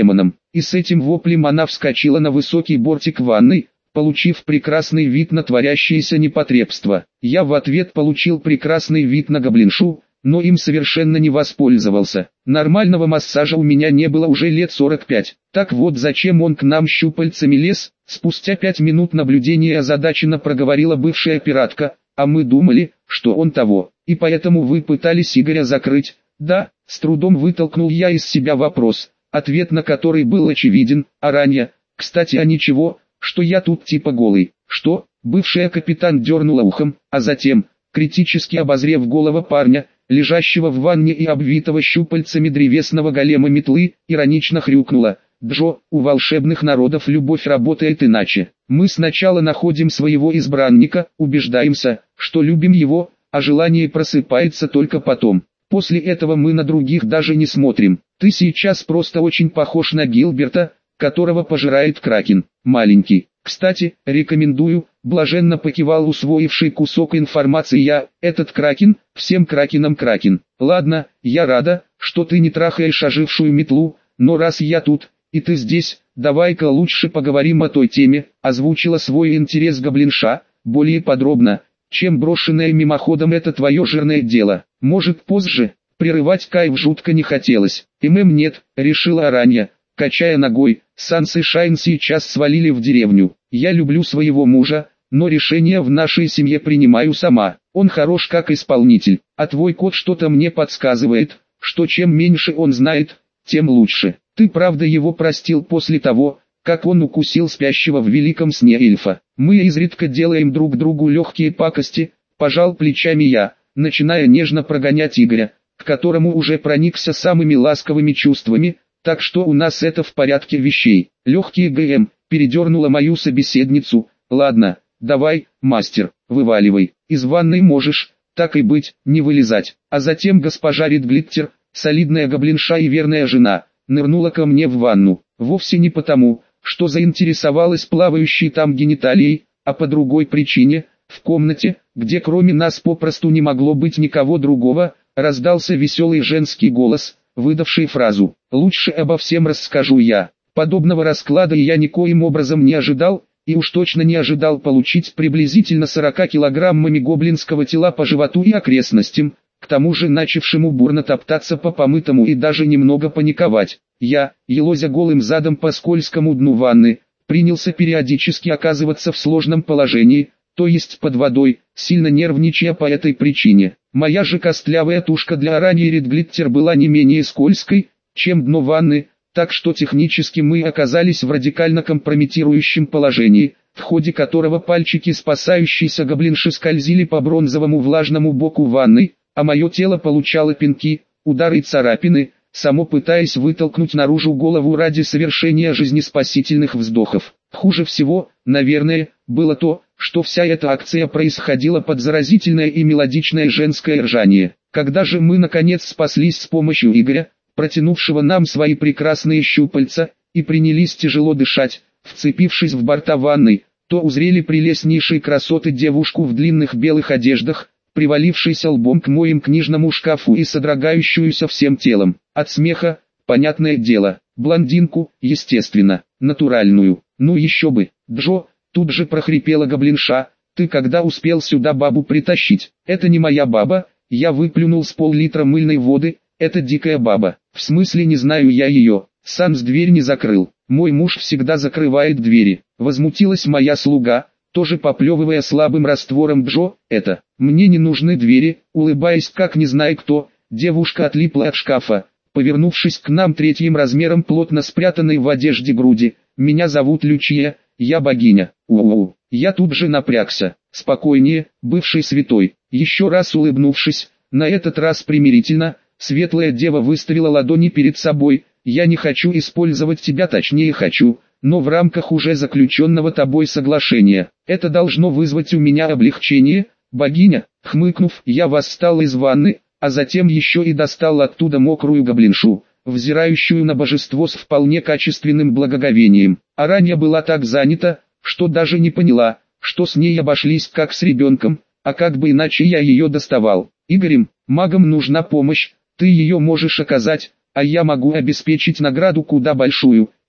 и с этим воплем она вскочила на высокий бортик ванной, получив прекрасный вид на творящееся непотребство. Я в ответ получил прекрасный вид на гоблиншу, но им совершенно не воспользовался. Нормального массажа у меня не было уже лет 45. Так вот зачем он к нам щупальцами лез? Спустя 5 минут наблюдения озадаченно проговорила бывшая пиратка, а мы думали, что он того, и поэтому вы пытались Игоря закрыть. Да, с трудом вытолкнул я из себя вопрос, ответ на который был очевиден. Аранья, кстати, а ничего, что я тут типа голый. Что? Бывшая капитан дернула ухом, а затем, критически обозрев голову парня, лежащего в ванне и обвитого щупальцами древесного голема метлы, иронично хрюкнула: «Джо, у волшебных народов любовь работает иначе. Мы сначала находим своего избранника, убеждаемся, что любим его, а желание просыпается только потом. После этого мы на других даже не смотрим. Ты сейчас просто очень похож на Гилберта, которого пожирает кракен. Маленький. Кстати, рекомендую», блаженно покивал усвоивший кусок информации я, «этот кракен, всем кракенам кракен. Ладно, я рада, что ты не трахаешь ожившую метлу, но раз я тут, и ты здесь, давай-ка лучше поговорим о той теме», озвучила свой интерес гоблинша, более подробно, чем брошенное мимоходом «это твое жирное дело». Может позже, прерывать кайф жутко не хотелось. Нет, решила Аранья, качая ногой. Санс и Шайн сейчас свалили в деревню. Я люблю своего мужа, но решение в нашей семье принимаю сама. Он хорош как исполнитель, а твой кот что-то мне подсказывает, что чем меньше он знает, тем лучше. Ты правда его простил после того, как он укусил спящего в великом сне эльфа? Мы изредка делаем друг другу легкие пакости, пожал плечами я, начиная нежно прогонять Игоря, к которому уже проникся самыми ласковыми чувствами, так что у нас это в порядке вещей. Легкие ГМ, передернула мою собеседницу. Ладно, давай, мастер, вываливай, из ванной можешь, так и быть, не вылезать. А затем госпожа Редглиттер, солидная гоблинша и верная жена, нырнула ко мне в ванну, вовсе не потому, что заинтересовалась плавающей там гениталией, а по другой причине. В комнате, где кроме нас попросту не могло быть никого другого, раздался веселый женский голос, выдавший фразу: «Лучше обо всем расскажу я». Подобного расклада я никоим образом не ожидал, и уж точно не ожидал получить приблизительно 40 килограммами гоблинского тела по животу и окрестностям, к тому же начавшему бурно топтаться по помытому и даже немного паниковать. Я, елозя голым задом по скользкому дну ванны, принялся периодически оказываться в сложном положении, то есть под водой, сильно нервничая по этой причине. Моя же костлявая тушка для Араньи Редглиттер была не менее скользкой, чем дно ванны, так что технически мы оказались в радикально компрометирующем положении, в ходе которого пальчики спасающейся гоблинши скользили по бронзовому влажному боку ванны, а мое тело получало пинки, удары и царапины, само пытаясь вытолкнуть наружу голову ради совершения жизнеспасительных вздохов. Хуже всего, наверное, было то, что вся эта акция происходила под заразительное и мелодичное женское ржание. Когда же мы наконец спаслись с помощью Игоря, протянувшего нам свои прекрасные щупальца, и принялись тяжело дышать, вцепившись в борта ванной, то узрели прелестнейшей красоты девушку в длинных белых одеждах, привалившейся лбом к моим книжному шкафу и содрогающуюся всем телом. От смеха, понятное дело, блондинку, естественно, натуральную. Ну еще бы, Джо, тут же прохрипела гоблинша, ты когда успел сюда бабу притащить? Это не моя баба, я выплюнул с пол-литра мыльной воды, это дикая баба. В смысле не знаю я ее, Санс дверь не закрыл, мой муж всегда закрывает двери. Возмутилась моя слуга, тоже поплевывая слабым раствором. Джо, это, мне не нужны двери, улыбаясь как не знаю кто, девушка отлипла от шкафа, повернувшись к нам третьим размером плотно спрятанной в одежде груди. Меня зовут Лючия, я богиня. У-у-у. Я тут же напрягся. Спокойнее, бывший святой. Еще раз улыбнувшись, на этот раз примирительно, светлая дева выставила ладони перед собой. Я не хочу использовать тебя, точнее хочу, но в рамках уже заключенного тобой соглашения. Это должно вызвать у меня облегчение, богиня. Хмыкнув, я восстал из ванны, а затем еще и достал оттуда мокрую гоблиншу, взирающую на божество с вполне качественным благоговением. Аранья была так занята, что даже не поняла, что с ней обошлись как с ребенком, а как бы иначе я ее доставал. Игорем, магам нужна помощь, ты ее можешь оказать, а я могу обеспечить награду куда большую.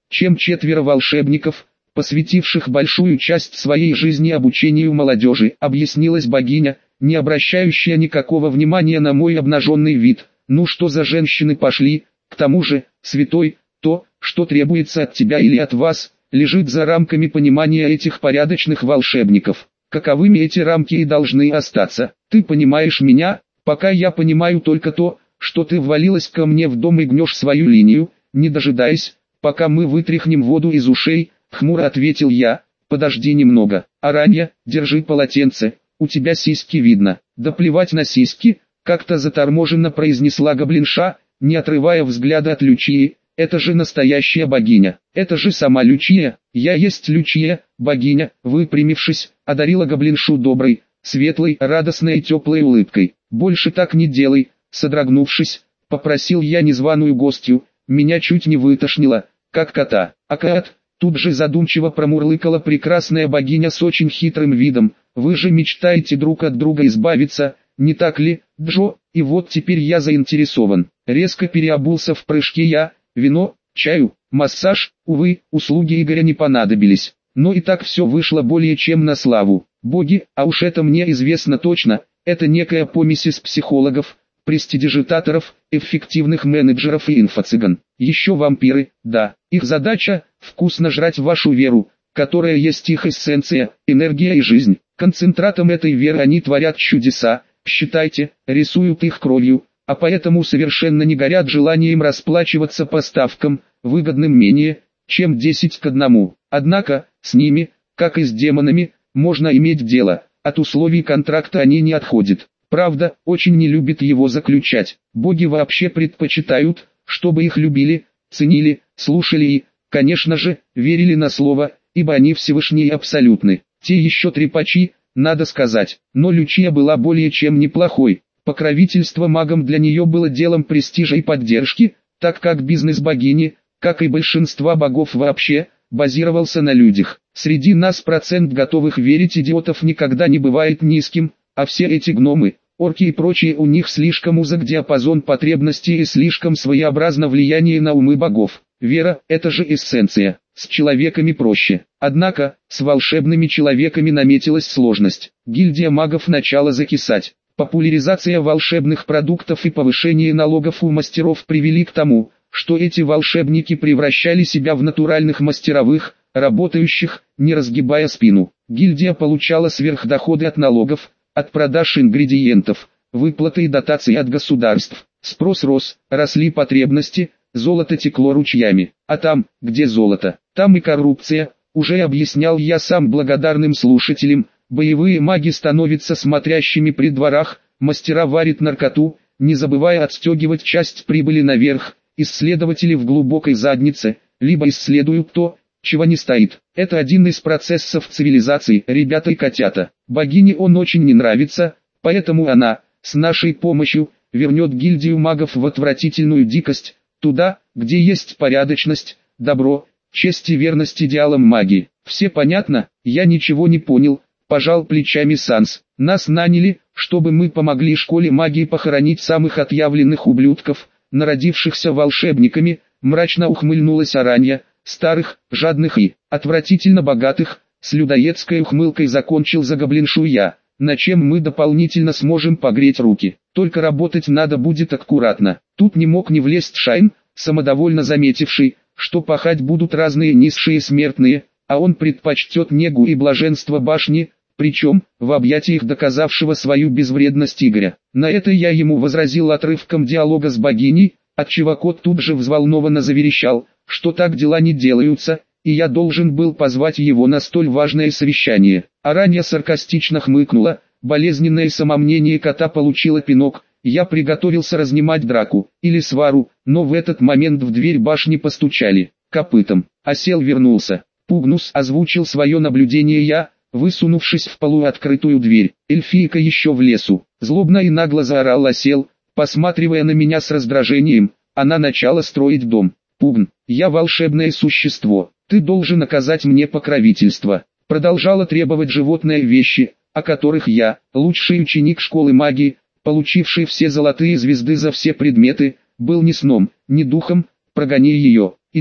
чем 4 волшебников, посвятивших большую часть своей жизни обучению молодежи, объяснилась богиня, не обращающая никакого внимания на мой обнаженный вид. Ну что за женщины пошли, к тому же, святой, то, что требуется от тебя или от вас, лежит за рамками понимания этих порядочных волшебников. Каковыми эти рамки и должны остаться. Ты понимаешь меня, пока я понимаю только то, что ты ввалилась ко мне в дом и гнешь свою линию, не дожидаясь, пока мы вытряхнем воду из ушей, хмуро ответил я. Подожди немного, Аранья, держи полотенце, у тебя сиськи видно. Да плевать на сиськи, как-то заторможенно произнесла гоблинша, не отрывая взгляда от Лючии. Это же настоящая богиня, это же сама Лючия, я есть Лючия, богиня, выпрямившись, одарила гоблиншу доброй, светлой, радостной и теплой улыбкой. Больше так не делай, содрогнувшись, попросил я незваную гостью, меня чуть не вытошнило, как кота. Акаат, тут же задумчиво промурлыкала прекрасная богиня с очень хитрым видом, вы же мечтаете друг от друга избавиться, не так ли, Джо, и вот теперь я заинтересован. Резко переобулся в прыжке я. Вино, чаю, массаж, увы, услуги Игоря не понадобились. Но и так все вышло более чем на славу. Боги, а уж это мне известно точно, это некая помесь из психологов, престидижитаторов, эффективных менеджеров и инфо-цыган. Еще вампиры, да, их задача – вкусно жрать вашу веру, которая есть их эссенция, энергия и жизнь. Концентратом этой веры они творят чудеса, считайте, рисуют их кровью. А поэтому совершенно не горят желанием расплачиваться по ставкам, выгодным менее, чем 10 к 1. Однако, с ними, как и с демонами, можно иметь дело, от условий контракта они не отходят. Правда, очень не любят его заключать. Боги вообще предпочитают, чтобы их любили, ценили, слушали и, конечно же, верили на слово, ибо они Всевышние и абсолютны. Те еще трепачи, надо сказать, но Лючия была более чем неплохой. Покровительство магам для нее было делом престижа и поддержки, так как бизнес богини, как и большинства богов вообще, базировался на людях. Среди нас процент готовых верить идиотов никогда не бывает низким, а все эти гномы, орки и прочие у них слишком узок диапазон потребностей и слишком своеобразно влияние на умы богов. Вера – это же эссенция, с человеками проще. Однако, с волшебными человеками наметилась сложность. Гильдия магов начала закисать. Популяризация волшебных продуктов и повышение налогов у мастеров привели к тому, что эти волшебники превращали себя в натуральных мастеровых, работающих, не разгибая спину. Гильдия получала сверхдоходы от налогов, от продаж ингредиентов, выплаты и дотаций от государств. Спрос рос, росли потребности, золото текло ручьями. А там, где золото, там и коррупция, уже объяснял я сам благодарным слушателям. Боевые маги становятся смотрящими при дворах, мастера варят наркоту, не забывая отстегивать часть прибыли наверх, исследователи в глубокой заднице, либо исследуют то, чего не стоит. Это один из процессов цивилизации, ребята и котята. Богине он очень не нравится, поэтому она, с нашей помощью, вернет гильдию магов в отвратительную дикость, туда, где есть порядочность, добро, честь и верность идеалам магии. Все понятно? Я ничего не понял. Пожал плечами Санс. Нас наняли, чтобы мы помогли школе магии похоронить самых отъявленных ублюдков, народившихся волшебниками, мрачно ухмыльнулась Аранья, старых, жадных и отвратительно богатых, с людоедской ухмылкой закончил за гоблиншу я, на чем мы дополнительно сможем погреть руки. Только работать надо будет аккуратно. Тут не мог не влезть Шайн, самодовольно заметивший, что пахать будут разные низшие смертные, а он предпочтет негу и блаженство башни, причем, в объятиях доказавшего свою безвредность Игоря. На это я ему возразил отрывком диалога с богиней, отчего кот тут же взволнованно заверещал, что так дела не делаются, и я должен был позвать его на столь важное совещание. Аранья саркастично хмыкнула, болезненное самомнение кота получило пинок, я приготовился разнимать драку, или свару, но в этот момент в дверь башни постучали, копытом. Осел вернулся. Пугнус озвучил свое наблюдение я, высунувшись в полуоткрытую дверь. Эльфийка еще в лесу. Злобно и нагло заорал осел, посматривая на меня с раздражением. Она начала строить дом. Пугн, я волшебное существо, ты должен оказать мне покровительство. Продолжала требовать животные вещи, о которых я, лучший ученик школы магии, получивший все золотые звезды за все предметы, был ни сном, ни духом. Прогони ее, идем.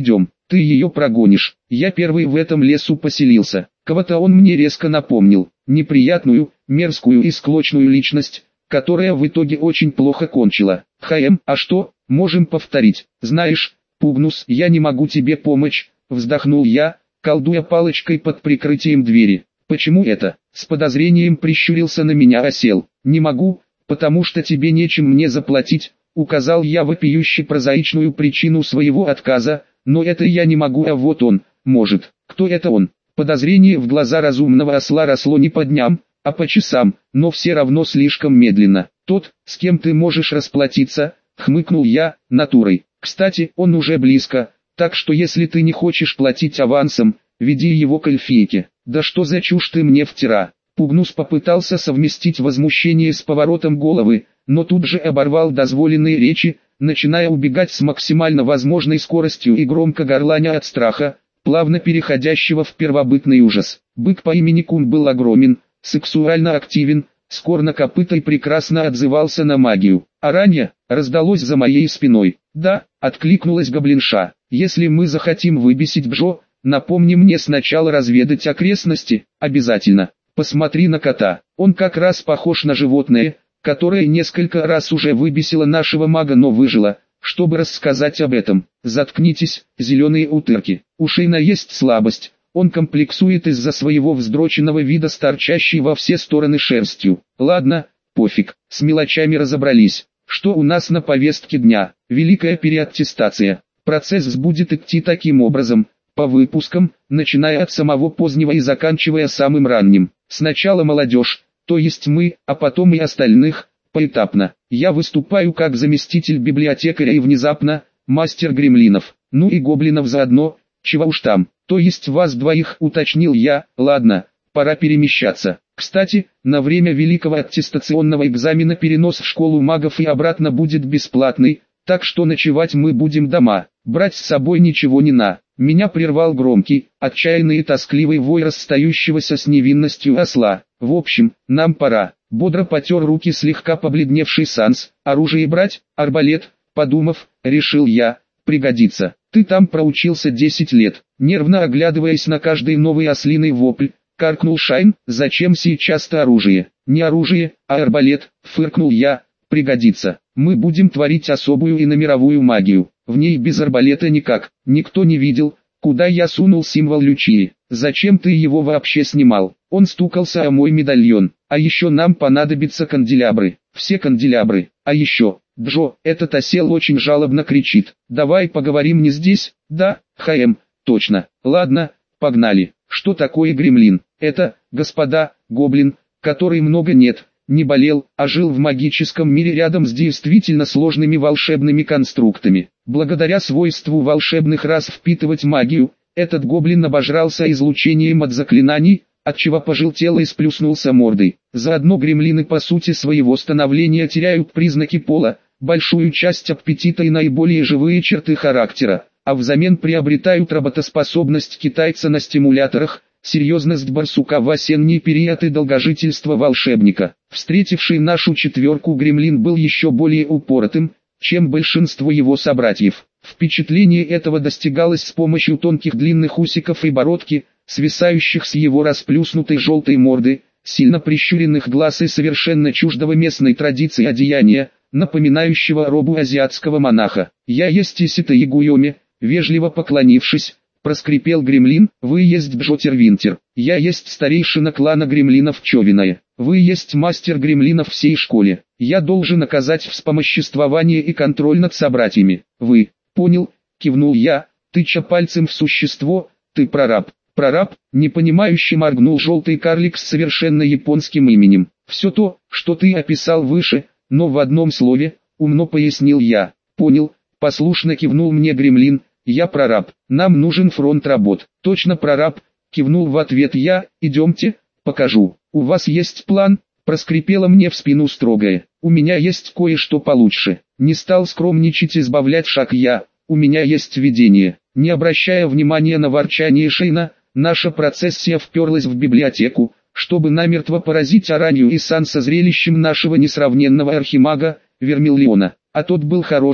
ты ее прогонишь. Я первый в этом лесу поселился. Кого-то он мне резко напомнил. Неприятную, мерзкую и склочную личность, которая в итоге очень плохо кончила. А что, можем повторить. Знаешь, Пугнус, я не могу тебе помочь, вздохнул я, колдуя палочкой под прикрытием двери. Почему это? С подозрением прищурился на меня осел. Не могу, потому что тебе нечем мне заплатить, указал я вопиюще прозаичную причину своего отказа, но это я не могу, а вот он, может. Кто это он? Подозрение в глаза разумного осла росло не по дням, а по часам, но все равно слишком медленно. Тот, с кем ты можешь расплатиться, хмыкнул я, натурой. Кстати, он уже близко, так что если ты не хочешь платить авансом, веди его к эльфийке. Да что за чушь ты мне втира? Пугнус попытался совместить возмущение с поворотом головы, но тут же оборвал дозволенные речи, начиная убегать с максимально возможной скоростью и громко горланя от страха, плавно переходящего в первобытный ужас. Бык по имени Кун был огромен, сексуально активен, с корнокопытой прекрасно отзывался на магию. «Аранья!» раздалось за моей спиной. «Да», откликнулась гоблинша, «если мы захотим выбесить Бжо, напомни мне сначала разведать окрестности, обязательно. Посмотри на кота, он как раз похож на животное, которое несколько раз уже выбесило нашего мага, но выжило, чтобы рассказать об этом. Заткнитесь, зеленые утырки, у Шейна есть слабость». Он комплексует из-за своего вздроченного вида с торчащей во все стороны шерстью. Ладно, пофиг, с мелочами разобрались. Что у нас на повестке дня? Великая переаттестация. Процесс будет идти таким образом, по выпускам, начиная от самого позднего и заканчивая самым ранним. Сначала молодежь, то есть мы, а потом и остальных, поэтапно. Я выступаю как заместитель библиотекаря и внезапно, мастер гремлинов, ну и гоблинов заодно, чего уж там. То есть вас двоих, уточнил я. Ладно, пора перемещаться. Кстати, на время великого аттестационного экзамена перенос в школу магов и обратно будет бесплатный, так что ночевать мы будем дома. Брать с собой ничего не на. Меня прервал громкий, отчаянный и тоскливый вой расстающегося с невинностью осла. В общем, нам пора. Бодро потер руки слегка побледневший Санс. Оружие брать, арбалет, подумав, решил я, пригодится. Ты там проучился 10 лет. Нервно оглядываясь на каждый новый ослиный вопль, каркнул Шайн. Зачем сейчас-то оружие? Не оружие, а арбалет, фыркнул я. Пригодится. Мы будем творить особую и иномировую магию. В ней без арбалета никак. Никто не видел, куда я сунул символ Лючии. Зачем ты его вообще снимал? Он стукался о мой медальон. А еще нам понадобятся канделябры. Все канделябры. А еще, Джо, этот осел очень жалобно кричит. Давай поговорим не здесь? Да, точно. Ладно, погнали. Что такое гремлин? Это, господа, гоблин, который много не болел, а жил в магическом мире рядом с действительно сложными волшебными конструктами. Благодаря свойству волшебных рас впитывать магию, этот гоблин обожрался излучением от заклинаний, отчего пожелтел и сплюснулся мордой. Заодно гремлины по сути своего становления теряют признаки пола, большую часть аппетита и наиболее живые черты характера, а взамен приобретают работоспособность китайца на стимуляторах, серьезность барсука в осенний период и долгожительство волшебника. Встретивший нашу четверку гремлин был еще более упоротым, чем большинство его собратьев. Впечатление этого достигалось с помощью тонких длинных усиков и бородки, свисающих с его расплюснутой желтой морды, сильно прищуренных глаз и совершенно чуждого местной традиции одеяния, напоминающего робу азиатского монаха. «Я есть Исита Ягуйоми», вежливо поклонившись, проскрипел гремлин. «Вы есть Джотер Винтер. Я есть старейшина клана гремлинов Човиная. Вы есть мастер гремлинов всей школе. Я должен оказать вспомоществование и контроль над собратьями. Вы, понял?» кивнул я, тыча пальцем в существо. «Ты прораб». «Прораб», непонимающе моргнул желтый карлик с совершенно японским именем. «Все то, что ты описал выше, но в одном слове», умно пояснил я. «Понял», послушно кивнул мне гремлин. «Я прораб, нам нужен фронт работ». «Точно прораб», кивнул в ответ я. «Идемте, покажу». «У вас есть план?» проскрипела мне в спину строгая. «У меня есть кое-что получше». Не стал скромничать и избавлять шаг я. «У меня есть видение». Не обращая внимания на ворчание Шейна, наша процессия вперлась в библиотеку, чтобы намертво поразить Аранью и Санса зрелищем нашего несравненного архимага, Вермиллиона. А тот был хорош,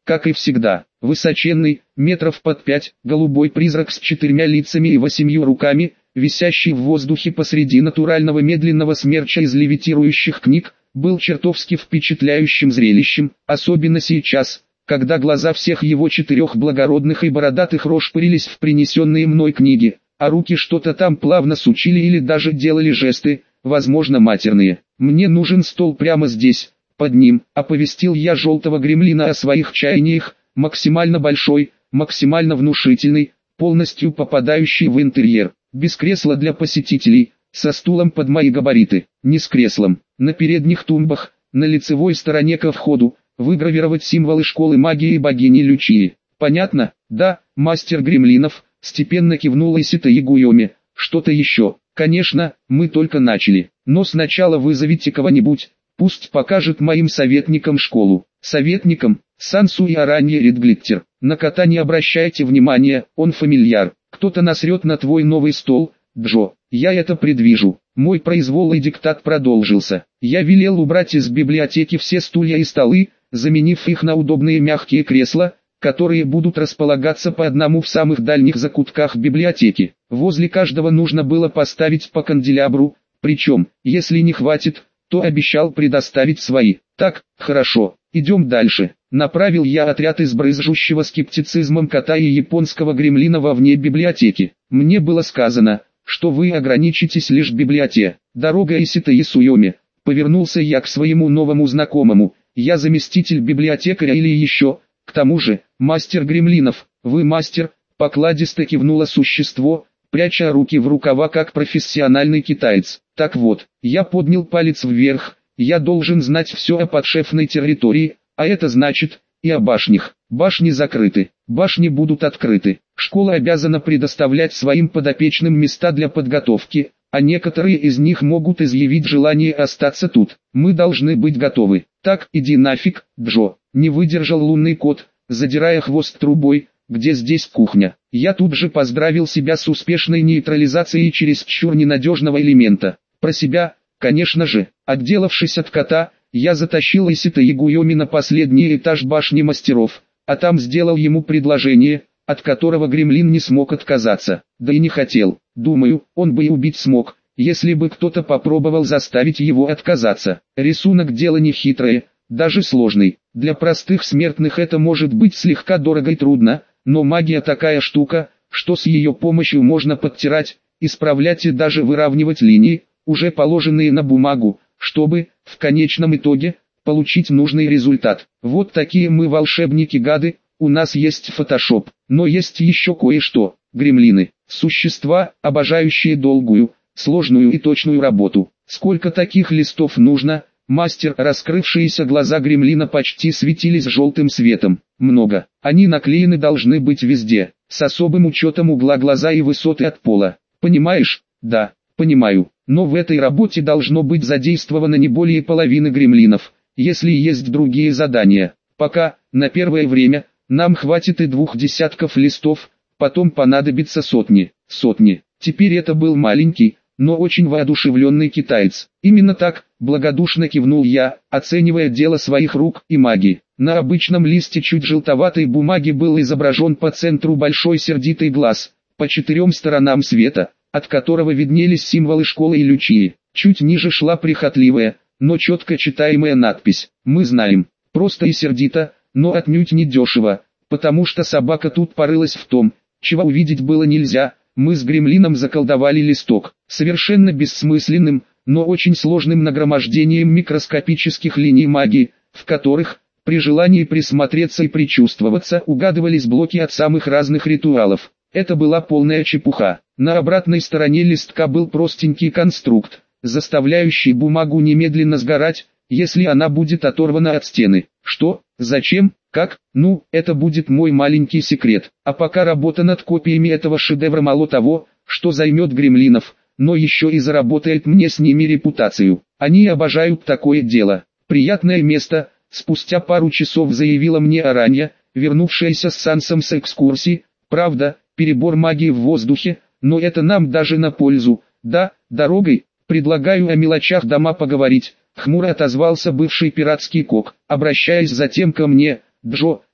как и всегда. Высоченный, метров под 5, голубой призрак с 4 лицами и 8 руками, висящий в воздухе посреди натурального медленного смерча из левитирующих книг, был чертовски впечатляющим зрелищем, особенно сейчас, когда глаза всех его 4 благородных и бородатых рож пырились в принесенные мной книги, а руки что-то там плавно сучили или даже делали жесты, возможно матерные. «Мне нужен стол прямо здесь, под ним», — оповестил я желтого гремлина о своих чаяниях, максимально большой, максимально внушительный, полностью попадающий в интерьер, без кресла для посетителей, со стулом под мои габариты, не с креслом, на передних тумбах, на лицевой стороне ко входу, выгравировать символы школы магии и богини Лючии. «Понятно, да, мастер гремлинов», — степенно кивнула Исита Ягуйоми. «Что-то еще?» «Конечно, мы только начали, но сначала вызовите кого-нибудь, пусть покажет моим советникам школу». «Советникам?» «Сансу и Аранье Редглиттер. На кота не обращайте внимания, он фамильяр. Кто-то насрет на твой новый стол, Джо. Я это предвижу». Мой произвол и диктат продолжился. Я велел убрать из библиотеки все стулья и столы, заменив их на удобные мягкие кресла, которые будут располагаться по одному в самых дальних закутках библиотеки. Возле каждого нужно было поставить по канделябру, причем, если не хватит, то обещал предоставить свои. «Так, хорошо, идем дальше». Направил я отряд из брызжущего скептицизмом кота и японского гремлина вовне библиотеки. Мне было сказано, что вы ограничитесь лишь библиотекой. «Дорога Исита Ясуйоми», — повернулся я к своему новому знакомому. «Я заместитель библиотекаря или еще, к тому же, мастер гремлинов». «Вы мастер», — покладисто кивнуло существо, пряча руки в рукава как профессиональный китаец. «Так вот, я поднял палец вверх, я должен знать все о подшефной территории, а это значит, и о башнях. Башни закрыты, башни будут открыты. Школа обязана предоставлять своим подопечным места для подготовки, а некоторые из них могут изъявить желание остаться тут. Мы должны быть готовы». «Так, иди нафиг, Джо», — не выдержал лунный кот, задирая хвост трубой. «Где здесь кухня?» Я тут же поздравил себя с успешной нейтрализацией чересчур ненадежного элемента. Про себя, конечно же. Отделавшись от кота, я затащил Исита Ягуйоми на последний этаж башни мастеров, а там сделал ему предложение, от которого гремлин не смог отказаться, да и не хотел. Думаю, он бы и убить смог, если бы кто-то попробовал заставить его отказаться. Рисунок дело не хитрое, даже сложный. Для простых смертных это может быть слегка дорого и трудно, но магия такая штука, что с ее помощью можно подтирать, исправлять и даже выравнивать линии, уже положенные на бумагу, чтобы, в конечном итоге, получить нужный результат. Вот такие мы волшебники-гады, у нас есть фотошоп, но есть еще кое-что. Гремлины – существа, обожающие долгую, сложную и точную работу. Сколько таких листов нужно? Мастер, раскрывшиеся глаза гремлина почти светились желтым светом. Много. Они наклеены должны быть везде, с особым учетом угла глаза и высоты от пола. Понимаешь? Да, понимаю. Но в этой работе должно быть задействовано не более половины гремлинов, если есть другие задания. Пока, на первое время, нам хватит и 2 десятков листов, потом понадобится сотни. Теперь это был маленький, но очень воодушевленный китаец. Именно так, благодушно кивнул я, оценивая дело своих рук и магии. На обычном листе чуть желтоватой бумаги был изображен по центру большой сердитый глаз, по 4 сторонам света, от которого виднелись символы школы и Лючии. Чуть ниже шла прихотливая, но четко читаемая надпись. «Мы знаем, просто и сердито, но отнюдь не дешево, потому что собака тут порылась в том, чего увидеть было нельзя». Мы с гремлином заколдовали листок, совершенно бессмысленным, но очень сложным нагромождением микроскопических линий магии, в которых, при желании присмотреться и причувствоваться, угадывались блоки от самых разных ритуалов. Это была полная чепуха. На обратной стороне листка был простенький конструкт, заставляющий бумагу немедленно сгорать, если она будет оторвана от стены. Что? Зачем? Как? Ну, это будет мой маленький секрет. А пока работа над копиями этого шедевра мало того, что займет гремлинов, но еще и заработает мне с ними репутацию. Они обожают такое дело. Приятное место, спустя пару часов заявила мне Аранья, вернувшаяся с Сансом с экскурсии. Правда, перебор магии в воздухе, но это нам даже на пользу. Да, дорогой, предлагаю о мелочах дома поговорить. Хмуро отозвался бывший пиратский кок, обращаясь затем ко мне. «Джо,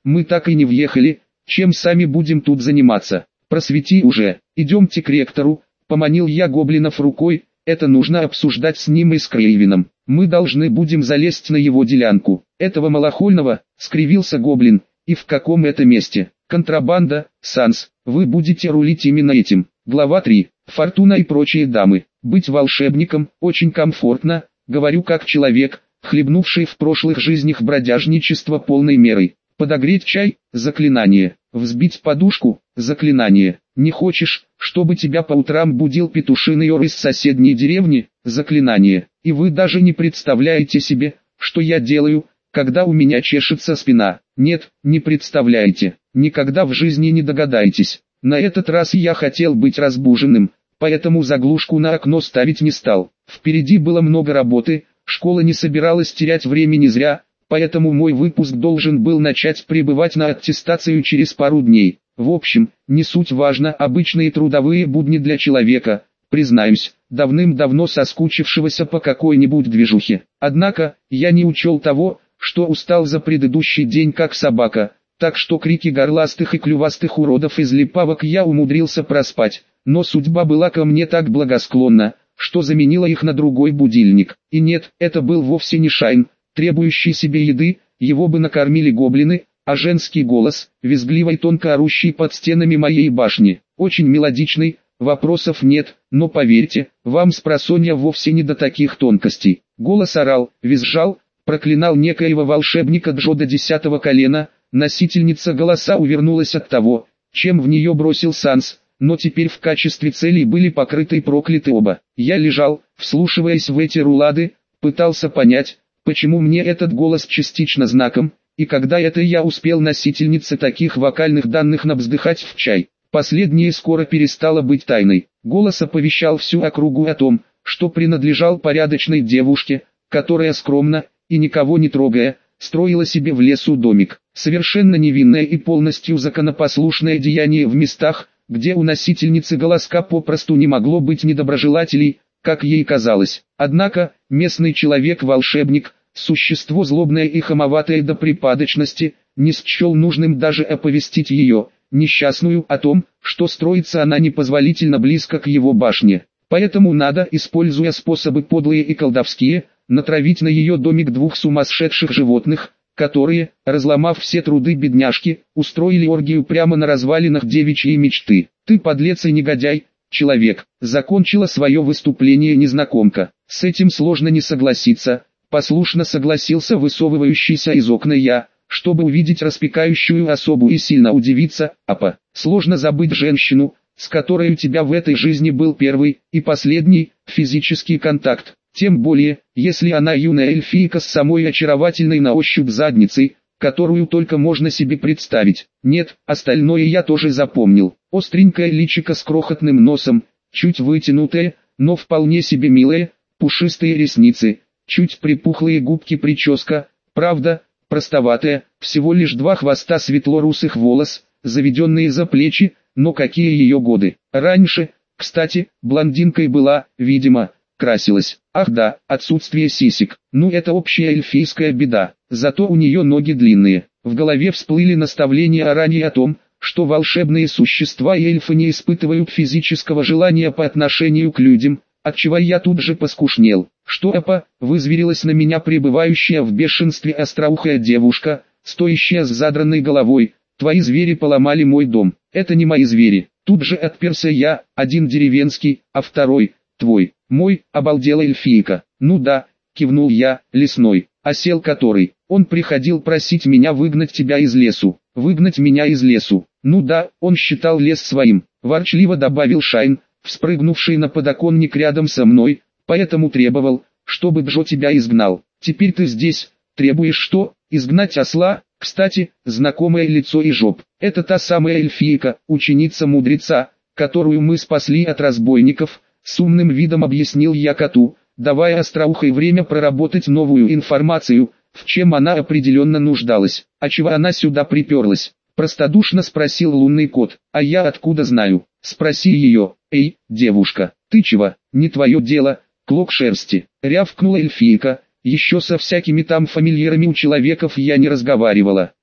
мы так и не въехали, чем сами будем тут заниматься? Просвети уже, идемте к ректору, поманил я гоблинов рукой, это нужно обсуждать с ним и с Крейвином. Мы должны будем залезть на его делянку. Этого малохольного, скривился гоблин, и в каком это месте? Контрабанда, Санс, вы будете рулить именно этим. Глава 3. Фортуна и прочие дамы. Быть волшебником очень комфортно, говорю как человек, хлебнувший в прошлых жизнях бродяжничество полной мерой. Подогреть чай – заклинание. Взбить подушку – заклинание. Не хочешь, чтобы тебя по утрам будил петушиный ор из соседней деревни – заклинание. И вы даже не представляете себе, что я делаю, когда у меня чешется спина. Нет, не представляете, никогда в жизни не догадаетесь. На этот раз я хотел быть разбуженным, поэтому заглушку на окно ставить не стал. Впереди было много работы, школа не собиралась терять времени зря, поэтому мой выпуск должен был начать прибывать на аттестацию через пару дней. В общем, не суть важно, обычные трудовые будни для человека, признаюсь, давным-давно соскучившегося по какой-нибудь движухе. Однако, я не учел того, что устал за предыдущий день как собака, так что крики горластых и клювастых уродов из липавок я умудрился проспать, но судьба была ко мне так благосклонна, что заменила их на другой будильник. И нет, это был вовсе не Шайн, требующий себе еды, его бы накормили гоблины, а женский голос, визгливо и тонко орущий под стенами моей башни, очень мелодичный, вопросов нет, но поверьте, вам спросонья вовсе не до таких тонкостей. Голос орал, визжал, проклинал некоего волшебника Джо до 10-го колена, носительница голоса увернулась от того, чем в нее бросил Санс, но теперь в качестве целей были покрыты и прокляты оба. Я лежал, вслушиваясь в эти рулады, пытался понять, почему мне этот голос частично знаком, и когда это я успел носительнице таких вокальных данных набздыхать в чай. Последнее скоро перестало быть тайной. Голос оповещал всю округу о том, что принадлежал порядочной девушке, которая скромно, и никого не трогая, строила себе в лесу домик. Совершенно невинное и полностью законопослушное деяние в местах, где у носительницы голоска попросту не могло быть недоброжелателей, как ей казалось. Однако, местный человек-волшебник, существо злобное и хамоватое до припадочности, не счел нужным даже оповестить ее, несчастную, о том, что строится она непозволительно близко к его башне. Поэтому надо, используя способы подлые и колдовские, натравить на ее домик двух сумасшедших животных, которые, разломав все труды бедняжки, устроили оргию прямо на развалинах девичьей мечты. «Ты подлец и негодяй, человек», — закончила свое выступление незнакомка. «С этим сложно не согласиться», — послушно согласился высовывающийся из окна я, чтобы увидеть распекающую особу и сильно удивиться. «Апа, сложно забыть женщину, с которой у тебя в этой жизни был первый и последний физический контакт. Тем более, если она юная эльфийка с самой очаровательной на ощупь задницей, которую только можно себе представить. Нет, остальное я тоже запомнил. Остренькое личико с крохотным носом, чуть вытянутое, но вполне себе милое, пушистые ресницы, чуть припухлые губки, прическа, правда, простоватая, всего лишь 2 хвоста светло-русых волос, заведенные за плечи, но какие ее годы. Раньше, кстати, блондинкой была, видимо, красилась. Ах да, отсутствие сисек. Ну это общая эльфийская беда. Зато у нее ноги длинные. В голове всплыли наставления ранее о том, что волшебные существа и эльфы не испытывают физического желания по отношению к людям, отчего я тут же поскушнел. «Что, апа?» — вызверилась на меня пребывающая в бешенстве остроухая девушка, стоящая с задранной головой. «Твои звери поломали мой дом». «Это не мои звери». Тут же отперся я, один деревенский, а второй — твой. «Мой», — обалдела эльфийка. «Ну да», — кивнул я, — «лесной». «Осел который? Он приходил просить меня выгнать тебя из лесу». «Выгнать меня из лесу?» «Ну да, он считал лес своим», — ворчливо добавил Шайн, вспрыгнувший на подоконник рядом со мной, «поэтому требовал, чтобы Джо тебя изгнал. Теперь ты здесь, требуешь что? Изгнать осла?» Кстати, знакомое лицо и жоп. Это та самая эльфийка, ученица-мудреца, которую мы спасли от разбойников, с умным видом объяснил я коту, давая остроухой время проработать новую информацию, в чем она определенно нуждалась. «А чего она сюда приперлась?» Простодушно спросил лунный кот. «А я откуда знаю?» «Спроси ее». «Эй, девушка, ты чего? Не твое дело, клок шерсти», рявкнула эльфийка. «Еще со всякими там фамильярами у человеков я не разговаривала».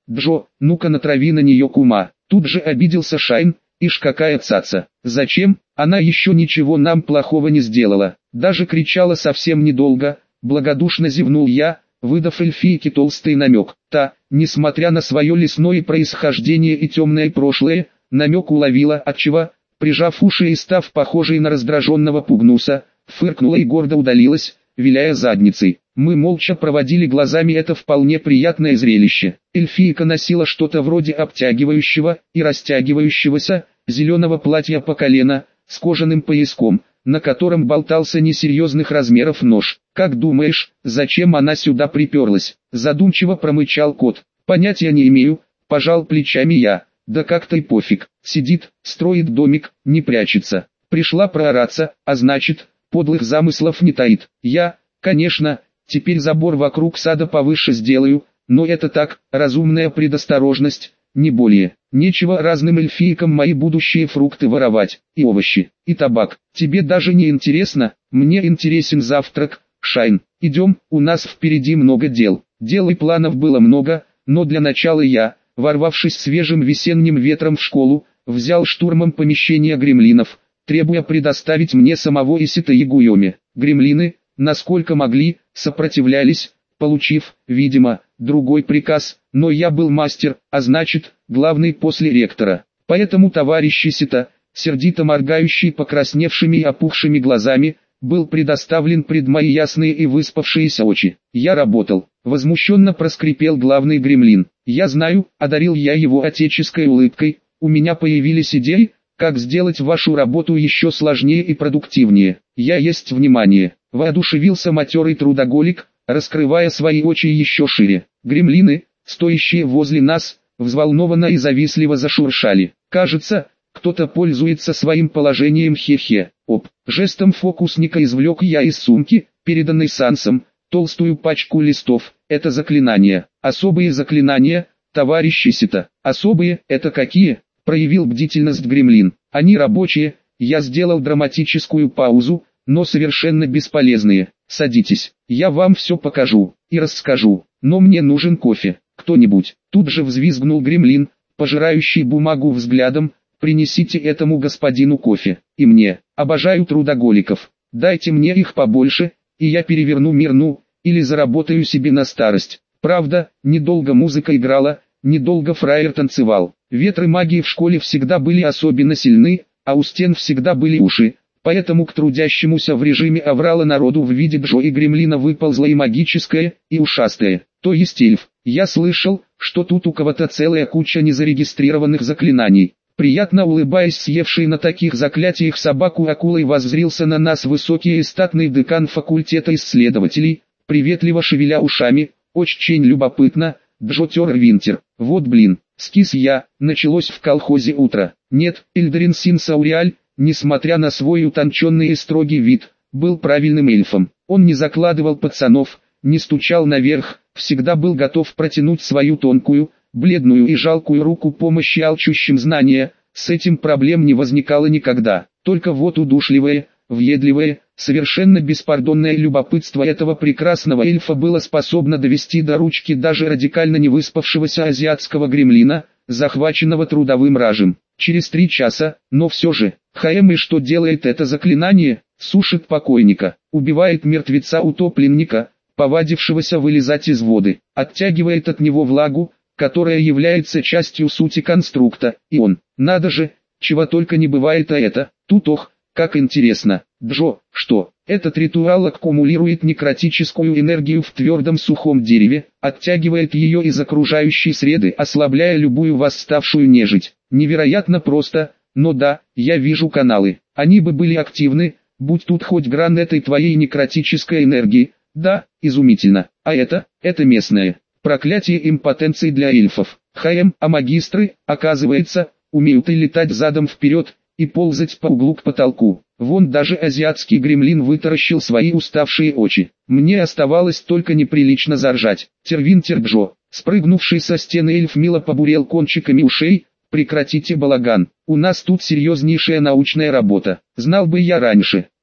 Джо, ну-ка натрави на нее кума. Тут же обиделся Шайн. Ишь какая цаца. Зачем? Она еще ничего нам плохого не сделала. Даже кричала совсем недолго. Благодушно зевнул я, выдав эльфийке толстый намек. Та, несмотря на свое лесное происхождение и темное прошлое, намек уловила, отчего, прижав уши и став похожей на раздраженного пугнуса, фыркнула и гордо удалилась, виляя задницей. Мы молча проводили глазами это вполне приятное зрелище. Эльфийка носила что-то вроде обтягивающего и растягивающегося зеленого платья по колено, с кожаным пояском, на котором болтался несерьезных размеров нож. «Как думаешь, зачем она сюда приперлась?» Задумчиво промычал кот. «Понятия не имею», пожал плечами я. «Да как-то и пофиг. Сидит, строит домик, не прячется. Пришла проораться, а значит, подлых замыслов не таит. Я, конечно, теперь забор вокруг сада повыше сделаю, но это так, разумная предосторожность, не более. Нечего разным эльфийкам мои будущие фрукты воровать, и овощи, и табак. Тебе даже не интересно? Мне интересен завтрак, Шайн. Идем, у нас впереди много дел». Дел и планов было много, но для начала я, ворвавшись свежим весенним ветром в школу, взял штурмом помещение гремлинов, требуя предоставить мне самого Исита Ягуйоми. Гремлины, насколько могли, сопротивлялись, получив, видимо, другой приказ, но я был мастер, а значит, главный после ректора. Поэтому товарищ Исита, сердито моргающий покрасневшими и опухшими глазами, был предоставлен пред мои ясные и выспавшиеся очи. Я работал. Возмущенно проскрипел главный гремлин. «Я знаю», — одарил я его отеческой улыбкой, «у меня появились идеи, как сделать вашу работу еще сложнее и продуктивнее. Я есть внимание». Воодушевился матерый трудоголик, раскрывая свои очи еще шире. Гремлины, стоящие возле нас, взволнованно и завистливо зашуршали. «Кажется, кто-то пользуется своим положением, хе-хе». Оп. Жестом фокусника извлек я из сумки, переданной Сансом, толстую пачку листов. «Это заклинания. Особые заклинания, товарищ Исита». «Особые, это какие?» — проявил бдительность гремлин. «Они рабочие». Я сделал драматическую паузу, но совершенно бесполезные. «Садитесь, я вам все покажу и расскажу, но мне нужен кофе. Кто-нибудь?» Тут же взвизгнул гремлин, пожирающий бумагу взглядом. «Принесите этому господину кофе. И мне. Обожаю трудоголиков. Дайте мне их побольше, и я переверну мир, или заработаю себе на старость». Правда, недолго музыка играла, недолго фраер танцевал. Ветры магии в школе всегда были особенно сильны, а у стен всегда были уши. Поэтому к трудящемуся в режиме аврала народу в виде Джо и гремлина выползла и магическое, и ушастое, то есть эльф. Я слышал, что тут у кого-то целая куча незарегистрированных заклинаний. Приятно улыбаясь, съевший на таких заклятиях собаку акулой воззрился на нас высокий и статный декан факультета исследователей, приветливо шевеля ушами. «Очень любопытно, Джо Тервинтер. Вот блин, скис я, началось в колхозе утро». Нет, Эльдарин Синсауриаль, несмотря на свой утонченный и строгий вид, был правильным эльфом. Он не закладывал пацанов, не стучал наверх, всегда был готов протянуть свою тонкую, бледную и жалкую руку помощи алчущим знания. С этим проблем не возникало никогда. Только вот удушливое, въедливое, совершенно беспардонное любопытство этого прекрасного эльфа было способно довести до ручки даже радикально невыспавшегося азиатского гремлина, захваченного трудовым ражем. Через 3 часа, но все же, и что делает это заклинание? Сушит покойника, убивает мертвеца-утопленника, повадившегося вылезать из воды, оттягивает от него влагу, которая является частью сути конструкта, и он, надо же, чего только не бывает, а это, тут ох, как интересно. Джо, что, этот ритуал аккумулирует некротическую энергию в твердом сухом дереве, оттягивает ее из окружающей среды, ослабляя любую восставшую нежить. Невероятно просто, но да, я вижу каналы, они бы были активны, будь тут хоть гран этой твоей некротической энергии. Да, изумительно, а это местное. Проклятие импотенции для эльфов. А магистры, оказывается, умеют и летать задом вперед, и ползать по углу к потолку. Вон даже азиатский гремлин вытаращил свои уставшие очи. Мне оставалось только неприлично заржать. Тервинтер Джо, спрыгнувший со стены эльф, мило побурел кончиками ушей. «Прекратите балаган, у нас тут серьезнейшая научная работа. Знал бы я раньше».